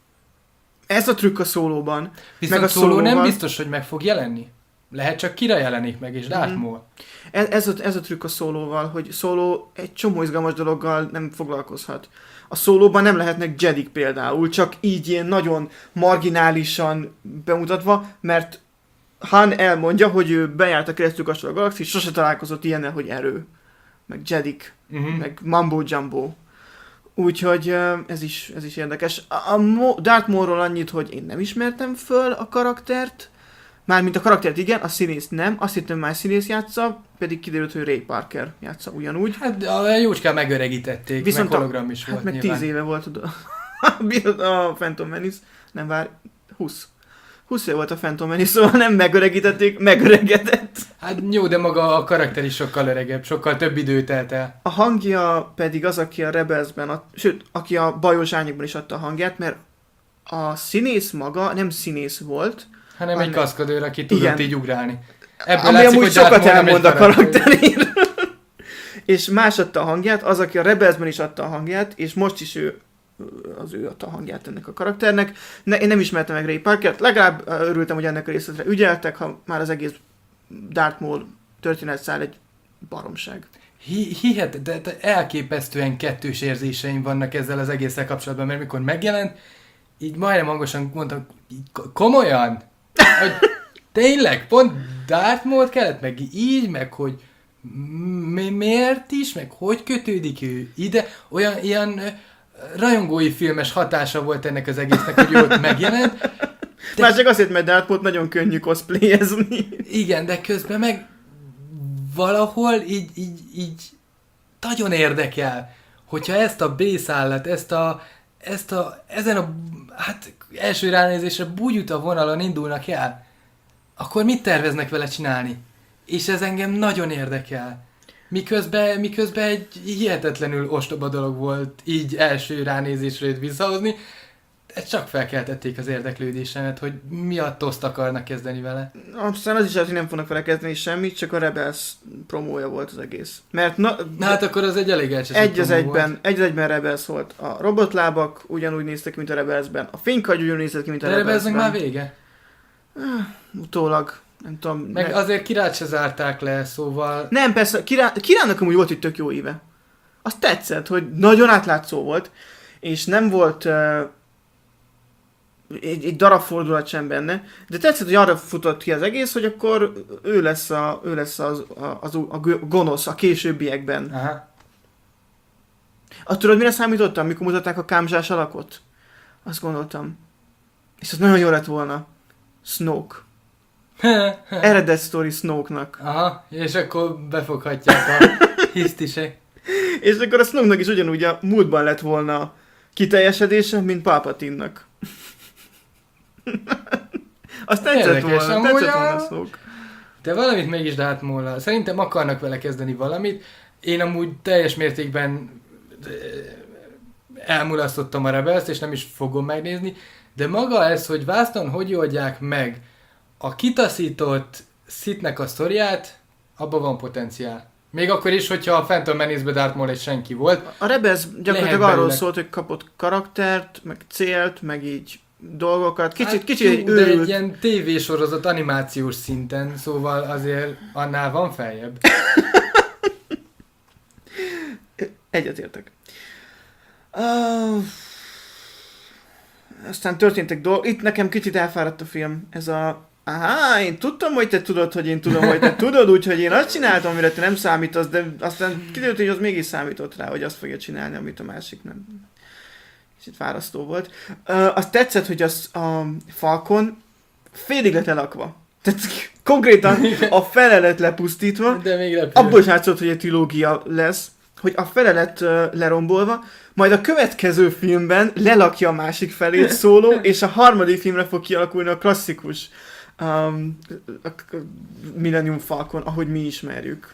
Ez a trükk a Solo-ban. Viszont meg a Solo Solo-val... nem biztos, hogy meg fog jelenni. Lehet csak kire jelenik meg, és Darth Maul. Ez, ez, a, ez a trükk a Solo-val, hogy Solo egy csomó izgalmas dologgal nem foglalkozhat. A Solo-ban nem lehetnek Jedik például, csak így ilyen nagyon marginálisan bemutatva, mert Han elmondja, hogy ő bejárta keresztül a galaxis, sose találkozott ilyennel, hogy erő. Meg Jedik, uh-huh. meg Mambo Jumbo. Úgyhogy ez is, ez is érdekes. A, a Mo- Darth Maulról annyit, hogy én nem ismertem föl a karaktert, mármint a karaktert igen, a színészt nem, azt hittem más színész játsza, pedig kiderült, hogy Ray Parker játsza ugyanúgy. Hát a jócskán megöregítették, viszont meg hologram is a, volt hát meg nyilván. tíz éve volt a Phantom Menace, nem vár, húsz. húsz éve volt a Phantom Menace, szóval nem megöregítették, megöregedett. Hát jó, de maga a karakter is sokkal öregebb, sokkal több idő telt el. A hangja pedig az, aki a Rebelsben, a, sőt, aki a Bajos Ányokban is adta a hangját, mert a színész maga nem színész volt, hanem hanem egy kaszkadőr, aki tudott igen. így ugrálni. Ebből ami látszik, amúgy hogy sokat Darth Maul nem elmond egy a karakteréről. És más adta a hangját, az, aki a Rebelsben is adta a hangját, és most is ő az ő adta a hangját ennek a karakternek. Ne, én nem ismertem meg Ray Parkert, legalább örültem, hogy ennek a részletre ügyeltek, ha már az egész Darth Maul történetszál egy baromság. Hi- hihet, de, de elképesztően kettős érzéseim vannak ezzel az egésszel kapcsolatban, mert mikor megjelent, így majdnem hangosan mondtam, így komolyan? Hogy tényleg, pont Darth Maul kellett, meg így, meg hogy mi- miért is, meg hogy kötődik ő ide, olyan ilyen rajongói filmes hatása volt ennek az egésznek, hogy ő ott megjelent. De... Már csak azért, mert Darth Mault nagyon könnyű cosplayezni. Igen, de közben meg valahol így, így, így nagyon érdekel, hogyha ezt a B-szállat, ezt a, ezt a, ezen a, hát első ránézésre búgyuta vonalon indulnak el, akkor mit terveznek vele csinálni? És ez engem nagyon érdekel. Miközben, miközben egy hihetetlenül ostoba dolog volt így első ránézésre őt visszahozni, de csak felkeltették az érdeklődésemet, hogy mi a toszt akarnak kezdeni vele. Aztán az is az, hogy nem fognak vele kezdeni semmit, csak a Rebels promója volt az egész. Mert na, na hát akkor az egy elég elcseszett egy az egyben, volt. egy az egyben Rebels volt. A robotlábak ugyanúgy néztek ki, mint a Rebelsben. A fénykagy ugyanúgy nézett ki, mint a de Rebelsben. Rebelsnek már vége? Utólag. Nem tudom. Meg ne... azért Kirát se zárták le, szóval... Nem, persze, Kirá... Kirának amúgy volt egy tök jó éve. Azt tetszett, hogy nagyon átlátszó volt, és nem volt uh, egy, egy darab fordulat sem benne, de tetszett, hogy arra futott ki az egész, hogy akkor ő lesz, a, ő lesz az, a, az, a gonosz a későbbiekben. Aha. Azt tudod, mire számítottam, mikor mutatták a kámzsás alakot? Azt gondoltam. És az nagyon jó lett volna. Snoke. Eredet sztori Snoke-nak. Aha, és akkor befoghatják a hisztisek. És akkor a Snoke-nak is ugyanúgy a múltban lett volna kiteljesedése, mint Palpatine-nak. Azt tetszett volna, tetszett volna Snoke. De valamit mégis Darth Maul-al. Szerintem akarnak vele kezdeni valamit. Én amúgy teljes mértékben elmulasztottam a Rebels-t, és nem is fogom megnézni. De maga ez, hogy vászton hogy oldják meg a kitaszított Sithnek a sztoriát, abban van potenciál. Még akkor is, hogyha a Phantom Menace-ben Darth Maul egy senki volt. A Rebels gyakorlatilag arról szólt, hogy kapott karaktert, meg célt, meg így dolgokat. Kicsit, hát, kicsit jó, de egy ilyen tévésorozat animációs szinten, szóval azért annál van feljebb. Egyetértek. Uh, aztán történtek dolgok. Itt nekem kicsit elfáradt a film. Ez a... Aha, én tudtam, hogy te tudod, hogy én tudom, hogy te tudod, úgyhogy én azt csináltam, amire te nem számítasz, de aztán kiderült, hogy az mégis számított rá, hogy azt fogja csinálni, amit a másik nem. Kicsit fárasztó volt. Uh, azt tetszett, hogy az a Falcon félig lett elakva. Tehát konkrétan a fele lett lepusztítva. De még abból is látszott, hogy egy trilógia lesz, hogy a fele lett uh, lerombolva, majd a következő filmben lelakja a másik felét szóló, és a harmadik filmre fog kialakulni a klasszikus um, a, a Millennium Falcon, ahogy mi ismerjük.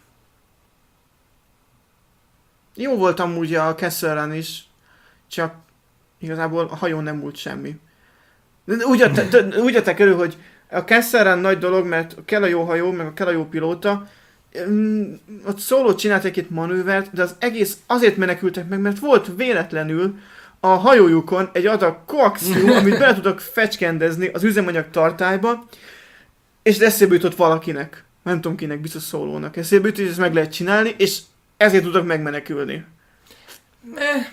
Jó volt amúgy a Kessel Run is, csak igazából a hajón nem múlt semmi. Úgy adták elő, hogy a Kessel Run nagy dolog, mert kell a jó hajó, meg kell a jó pilóta. Um, ott Solo csinált egy-két manővert, de az egész azért menekültek meg, mert volt véletlenül a hajójukon egy adag koaxium, amit bele tudtak fecskendezni az üzemanyag tartályba, és eszébe jutott valakinek. Nem tudom kinek, biztos Solónak. Eszébe jutott, hogy ezt meg lehet csinálni, és ezért tudtak megmenekülni. Eh.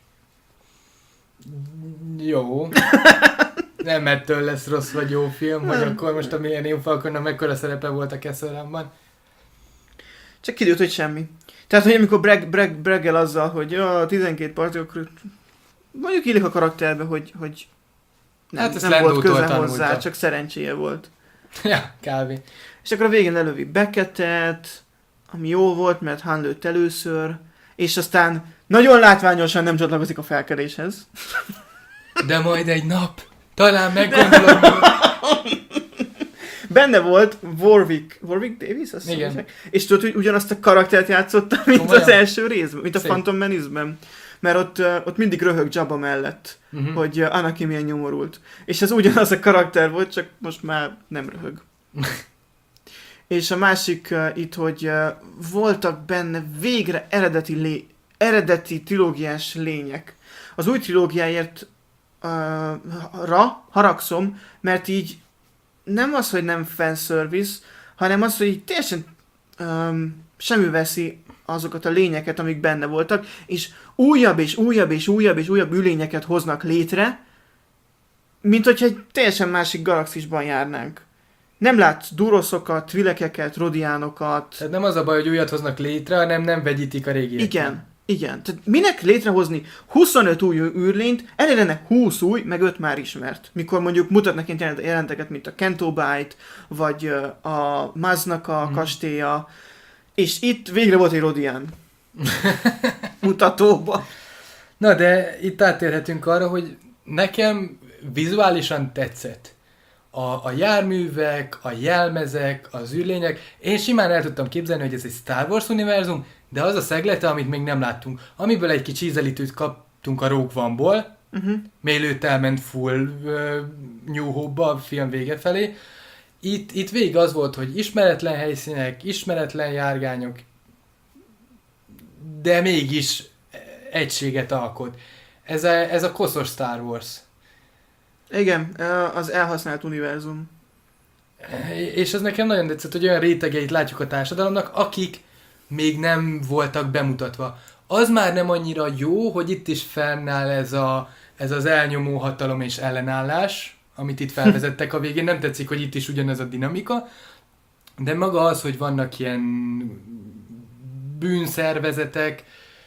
Jó. Nem ettől lesz rossz vagy jó film, hogy akkor most a Millennium Falconnak mekkora szerepe volt a Kessel Run-ban. Csak kiderült, hogy semmi. Tehát, hogy amikor breg, breg, breggel azzal, hogy ja, tizenkét parti, akkor mondjuk illik a karakterbe, hogy, hogy nem, hát nem volt köze hozzá, múlta. Csak szerencséje volt. Ja, kávé. És akkor a végén lelövi Beckettet, ami jó volt, mert Han lőtt először, és aztán nagyon látványosan nem csatlakozik a felkeléshez. De majd egy nap, talán meggondolom. Benne volt Warwick, Warwick Davis, azt igen. Mondják. És tudod, hogy ugyanazt a karaktert játszotta, mint Olyan. az első részben, mint a Szép. Phantom Menace-ben. Mert ott, ott mindig röhög Jabba mellett, uh-huh. hogy Anakin milyen nyomorult. És ez ugyanaz a karakter volt, csak most már nem röhög. És a másik uh, itt, hogy uh, voltak benne végre eredeti, lé- eredeti trilógiás lények. Az új trilógiáért uh, ra haragszom, mert így nem az, hogy nem fanservice, hanem az, hogy így teljesen um, semmi veszi azokat a lényeket, amik benne voltak, és újabb és újabb és újabb és újabb ülényeket hoznak létre, mint hogyha egy teljesen másik galaxisban járnánk. Nem látsz duroszokat, trilekeket, rodiánokat. Tehát nem az a baj, hogy újat hoznak létre, hanem nem vegyítik a régieket. Igen, igen. Tehát minek létrehozni huszonöt új űrlényt, elég lenne húsz új, meg öt már ismert. Mikor mondjuk mutatnak ilyen jelenteket, mint a Kentobite, vagy a Maznak a hmm. kastélya, és itt végre volt egy rodián mutatóba. Na de itt átérhetünk arra, hogy nekem vizuálisan tetszett. a, a járművek, a jelmezek, az űrlények. Én simán el tudtam képzelni, hogy ez egy Star Wars univerzum, de az a szeglete, amit még nem láttunk, amiből egy kicsi ízelítőt kaptunk a Rogue One-ból, uh-huh. mielőtt elment full uh, New Hope-ba a film vége felé. Itt, itt végig az volt, hogy ismeretlen helyszínek, ismeretlen járgányok, de mégis egységet alkot. Ez a, ez a koszos Star Wars. Igen, az elhasznált univerzum. És ez nekem nagyon tetszett, hogy olyan rétegeit látjuk a társadalomnak, akik még nem voltak bemutatva. Az már nem annyira jó, hogy itt is fennáll ez, a, ez az elnyomó hatalom és ellenállás, amit itt felvezettek a végén. Nem tetszik, hogy itt is ugyanez a dinamika, de maga az, hogy vannak ilyen bűnszervezetek,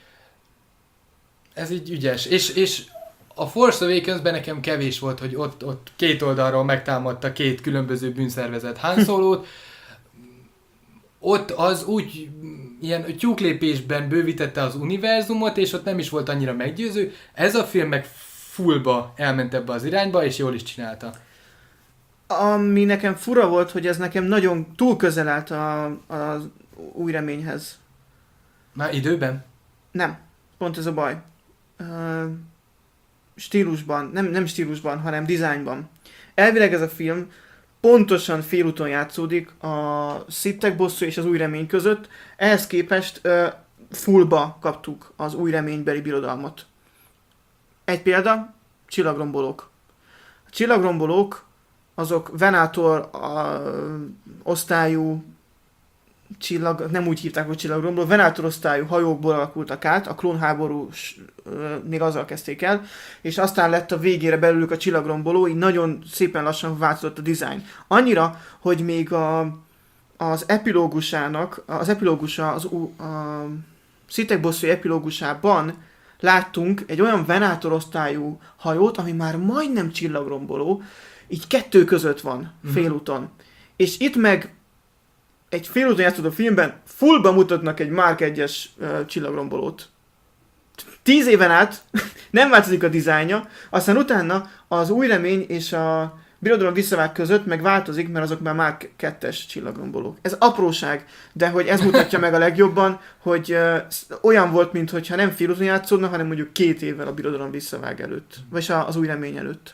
ez így ügyes. És, és a Force Awakens-ben nekem kevés volt, hogy ott, ott két oldalról megtámadta két különböző bűnszervezet Han Solót. Ott az úgy ilyen tyúklépésben bővítette az univerzumot, és ott nem is volt annyira meggyőző. Ez a film meg fullba elment ebbe az irányba, és jól is csinálta. Ami nekem fura volt, hogy ez nekem nagyon túl közel állt az Új Reményhez. Már időben? Nem. Pont ez a baj. Uh, stílusban, nem, nem stílusban, hanem dizájnban. Elvileg ez a film pontosan félúton játszódik a Sith-ek bosszú és az Új Remény között. Ehhez képest uh, fullba kaptuk az Új Reménybeli birodalmat. Egy példa, Csillagrombolók. A Csillagrombolók azok Venator uh, osztályú csillag, nem úgy hívták, hogy csillagromboló, Venator osztályú hajókból alakultak át, a klónháborúsnél azzal kezdték el, és aztán lett a végére belőlük a csillagromboló, így nagyon szépen lassan változott a dizájn. Annyira, hogy még a, az epilógusának, az epilógusa, az a Sith-ek bosszúi epilógusában láttunk egy olyan Venator osztályú hajót, ami már majdnem csillagromboló, így kettő között van, félúton. Mm-hmm. És itt meg egy félúton játszódó filmben fullba mutatnak egy Mark egyes uh, csillagrombolót. Tíz éven át nem változik a dizájnja, aztán utána az Új Remény és a Birodalom visszavág között meg változik, mert azok már Mark kettes csillagrombolók. Ez apróság, de hogy ez mutatja meg a legjobban, hogy uh, olyan volt, mintha nem félúton játszódna, hanem mondjuk két évvel a Birodalom visszavág előtt, vagy az Új Remény előtt.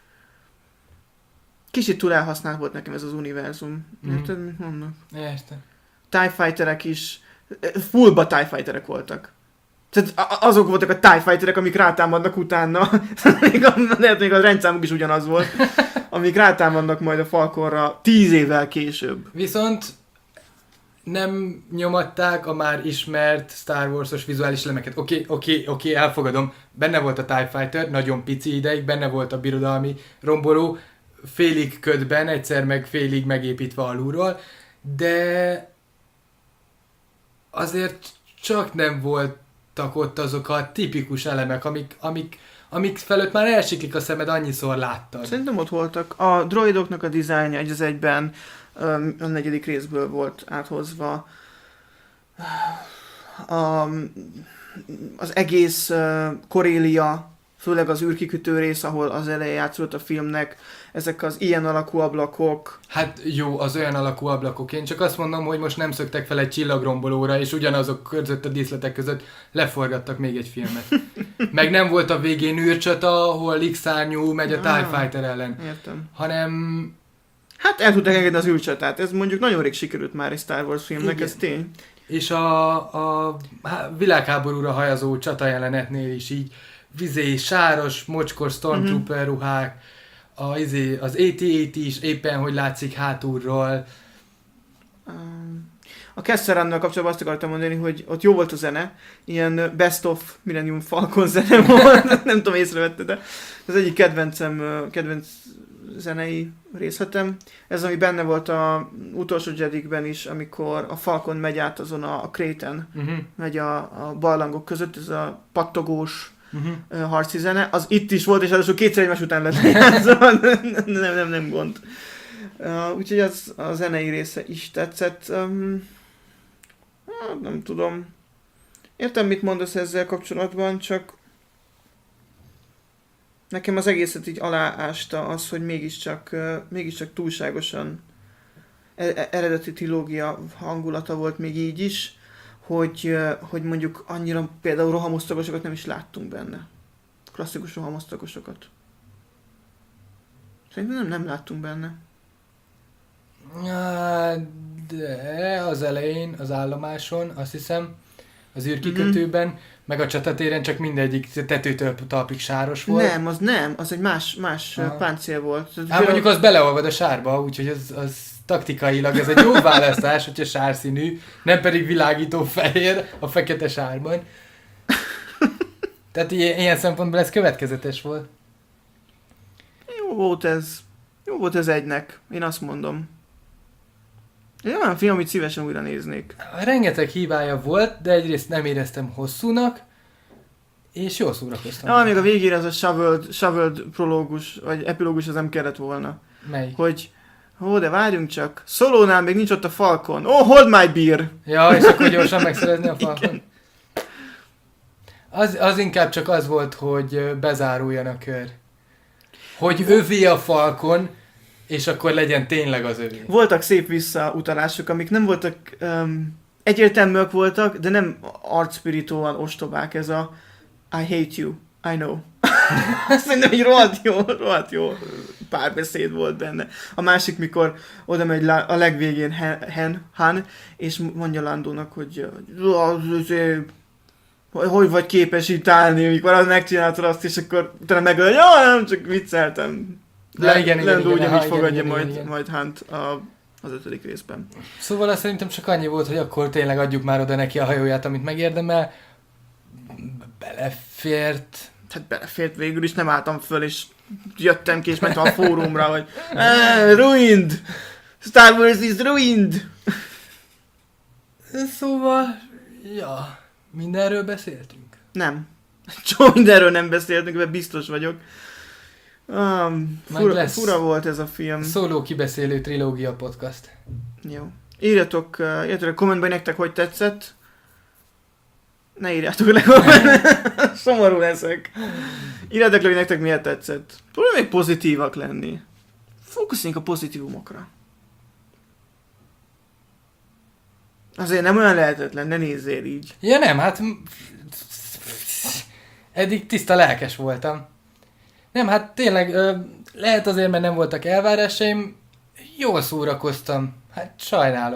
Kicsit túl elhasznált volt nekem ez az univerzum. Érted, mm. mit mondok? Értem. TIE Fighterek is, fullba TIE Fighterek voltak. Tehát azok voltak a TIE Fighterek, amik rátámadnak utána. Lehet, még a rendszámuk is ugyanaz volt. Amik rátámadnak majd a Falconra tíz évvel később. Viszont nem nyomatták a már ismert Star Wars-os vizuális elemeket. Oké, okay, oké, okay, oké, okay, elfogadom. Benne volt a TIE Fighter, nagyon pici ideig, benne volt a birodalmi romboló, félig ködben, egyszer meg félig megépítve alulról, de azért csak nem voltak ott azok a tipikus elemek, amik, amik, amik felett már elsiklik a szemed, annyiszor láttad. Szerintem ott voltak. A droidoknak a dizájnja egy az egyben a negyedik részből volt áthozva. A, az egész Korélia, főleg az űrkikötő rész, ahol az eleje játszódott a filmnek, ezek az ilyen alakú ablakok. Hát jó, az olyan alakú ablakok. Én csak azt mondom, hogy most nem szöktek fel egy csillagrombolóra, és ugyanazok között a díszletek között leforgattak még egy filmet. Meg nem volt a végén űrcsata, ahol X-szárnyú megy a TIE ah, Fighter ellen. Értem. Hanem... Hát el tudták engedni az űrcsatát. Ez mondjuk nagyon rég sikerült már egy Star Wars filmnek, igen. Ez tény. És a, a világháborúra hajazó csata jelenetnél is így vizé, sáros, mocskos Stormtrooper uh-huh. ruhák, a, izé, az á té á té is éppen, hogy látszik hátulról. A Kesserannal kapcsolatban azt akartam mondani, hogy ott jó volt a zene, ilyen Best of Millennium Falcon zene volt, nem tudom, észrevette, de ez egyik kedvencem, kedvenc zenei részletem. Ez, ami benne volt a utolsó Jedikben is, amikor a Falcon megy át azon a, a kréten, uh-huh. megy a, a barlangok között, ez a pattogós uh-huh. harci zene, az itt is volt, és ráadásul kétszer egymás után lett lejátszva, nem, nem, nem gond. Uh, úgyhogy az, a zenei része is tetszett. Um, hát nem tudom. Értem, mit mondasz ezzel kapcsolatban, csak Nekem az egészet így aláásta az, hogy mégiscsak, uh, mégiscsak túlságosan e- eredeti trilógia hangulata volt még így is, hogy, uh, hogy mondjuk annyira például rohamosztagosokat nem is láttunk benne. Klasszikus rohamosztagosokat. Szerintem nem, nem láttunk benne. Ja, de az elején, az állomáson, azt hiszem, az űrkikötőben, mm-hmm. meg a csatatéren csak mindegyik tetőtől talpig sáros volt. Nem, az nem, az egy más, más páncél volt. Hát mondjuk az beleolvad a sárba, úgyhogy az, az taktikailag ez egy jó választás, hogyha sárszínű, nem pedig világító fehér a fekete sárban. Tehát ilyen, ilyen szempontból ez következetes volt. Jó volt ez. Jó volt ez egynek, én azt mondom. Egy olyan film, amit szívesen újra néznék. Rengeteg hibája volt, de egyrészt nem éreztem hosszúnak, és jól szórakoztam. Ja, még a végére az a shoveled, shoveled prológus, vagy epilógus az nem kellett volna. Mely? Hogy, ó, de várjunk csak, Szolónál még nincs ott a Falcon. Oh, hold my beer! Ja, és akkor gyorsan megszerezni a Falcon. Az, az inkább csak az volt, hogy bezáruljon a kör. Hogy övé a Falcon, és akkor legyen tényleg az övé. Voltak szép visszautalások, amik nem voltak, um, egyértelműek voltak, de nem arcspiritóan ostobák. Ez a I hate you, I know. Szerintem egy rohadt jó, rohadt jó párbeszéd volt benne. A másik, mikor oda megy a legvégén Han, Han és mondja Landónak, hogy hogy vagy képes itt állni, mikor az megcsináltad azt, és akkor utána megöl, hogy ja, nem, csak vicceltem. Le, igen, igen, Landó igen, ugyanígy igen, fogadja igen, majd, igen. majd Hunt a, az ötödik részben. Szóval azt szerintem csak annyi volt, hogy akkor tényleg adjuk már oda neki a hajóját, amit megérdemel. Belefért. Hát belefért végül is, nem álltam föl, és jöttem ki, és mentem a fórumra, hogy eh, ruined! Star Wars is ruined! Szóval, ja, mindenről beszéltünk. Nem. Csak mindenről nem beszéltünk, mert biztos vagyok. Um, fura, fura volt ez a film. Szóló kibeszélő trilógia podcast. Jó. Írjatok, uh, írjatok a kommentben, hogy nektek hogy tetszett. Ne írjátok le kommentben. Szomorú leszek. Írjátok le, hogy nektek miért tetszett. Próbálj még pozitívak lenni. Fókuszáljunk a pozitívumokra. Azért nem olyan lehetetlen, ne nézzél így. Ja nem, hát eddig tiszta lelkes voltam. Nem, hát tényleg lehet azért, mert nem voltak elvárásaim, jól szórakoztam. Hát sajnálom.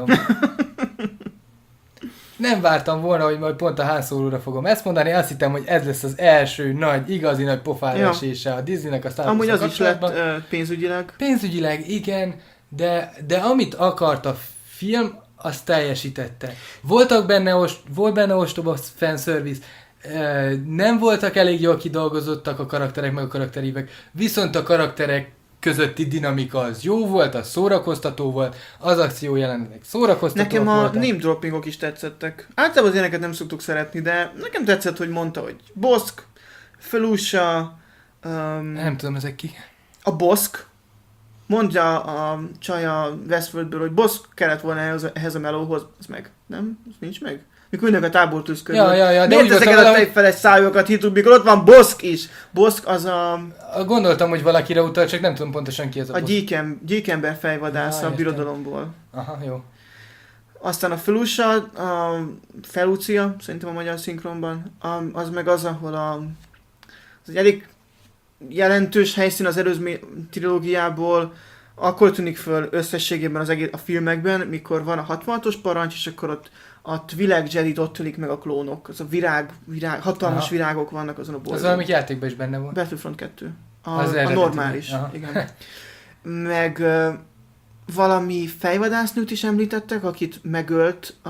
Nem vártam volna, hogy majd pont a Han Solo-ra fogom ezt mondani, azt hittem, hogy ez lesz az első nagy, igazi nagy pofára esése a Disneynek a Star Wars Amúgy az is lett uh, pénzügyileg. Pénzügyileg, igen, de, de amit akart a film, azt teljesítette. Voltak benne, ost, volt benne ostoba fanservice, nem voltak elég jól kidolgozottak a karakterek, meg a karakterívek, viszont a karakterek közötti dinamika az jó volt, az szórakoztató volt, az akció jelenetek szórakoztatóak nekem a voltak. name droppingok is tetszettek. Általában az ilyeneket nem szoktuk szeretni, de nekem tetszett, hogy mondta, hogy Bosk, Felusha, um, nem tudom, ezek ki. A Bosk, mondja a csaj a Westworldből, hogy Bosk kellett volna ehhez, ehhez a melóhoz, az meg, nem? Az nincs meg? Mikor ülnek a tábortűz között. Ja, ja, ja, de miért ezeket a tejfeles szájokat hittük, mikor ott van Bosk is? Bosk az a... Gondoltam, hogy valakire utal, csak nem tudom pontosan ki ez a A Bosk. gyíkem, gyíkember fejvadász ah, a birodalomból. Aha, jó. Aztán a Felusha, a Felucia, szerintem a magyar szinkronban, a, az meg az, ahol a... Az egy elég jelentős helyszín az előző trilógiából, akkor tűnik föl összességében az egész a filmekben, mikor van a hatvanhatos parancs, és akkor ott a Twi'lek Jedit ott ölik meg a klónok. Az a virág, virág hatalmas Aha. virágok vannak azon a bolygón. Az valamik játékban is benne volt. Battlefront kettő. A, az a normális. Igen. Meg uh, valami fejvadásznőt is említettek, akit megölt a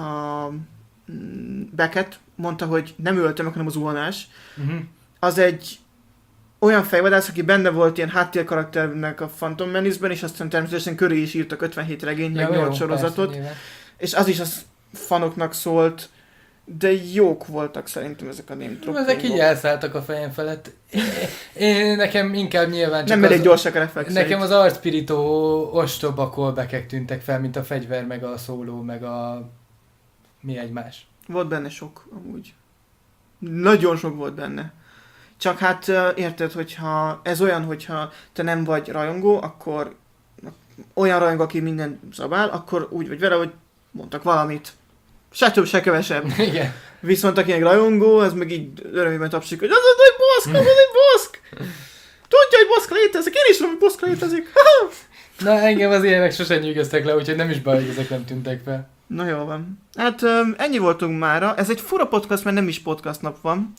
um, Beckett, mondta, hogy nem öltem meg, hanem az zuhanás. Uh-huh. Az egy olyan fejvadász, aki benne volt ilyen háttérkarakternek a Phantom Menace-ben, és aztán természetesen köré is írtak ötvenhét regényt, ja, meg nyolc sorozatot. Persze, és az is az fanoknak szólt, de jók voltak szerintem ezek a name droppingok. Ezek így elszálltak a fejem felett. Én, én nekem inkább nyilván csak nem elég gyorsak a reflexeik. Nekem az arcpirító ostoba callbackek tűntek fel, mint a fegyver, meg a szóló, meg a... mi egymás. Volt benne sok, amúgy. Nagyon sok volt benne. Csak hát ö, érted, hogyha ez olyan, hogyha te nem vagy rajongó, akkor olyan rajongó, aki minden zabál, akkor úgy vagy vele, hogy mondtak valamit. Se több, se kevesebb. Igen. Viszont akinek rajongó, az meg így örömében tapsik, hogy az az egy baszk, az az egy baszk! Tudja, hogy baszk létezik, én is tudom, hogy baszk létezik. Na, engem az ilyenek sosem nyűgöztek le, úgyhogy nem is baj, hogy ezek nem tűntek fel. Na jó van. Hát öm, ennyi voltunk mára. Ez egy fura podcast, mert nem is podcast nap van.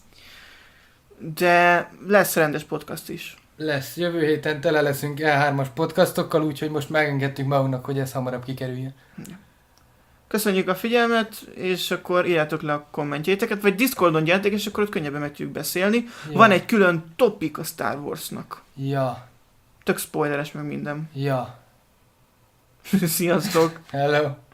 De lesz rendes podcast is. Lesz. Jövő héten tele leszünk E hármas podcastokkal, úgyhogy most megengedtük magunknak, hogy ez hamarabb kikerüljön. Köszönjük a figyelmet, és akkor írjátok le a kommentjéteket, vagy Discordon gyertek, és akkor ott könnyebben meg tudjuk beszélni. Ja. Van egy külön topik a Star Warsnak. Ja. Tök spoileres meg minden. Ja. Sziasztok! Hello.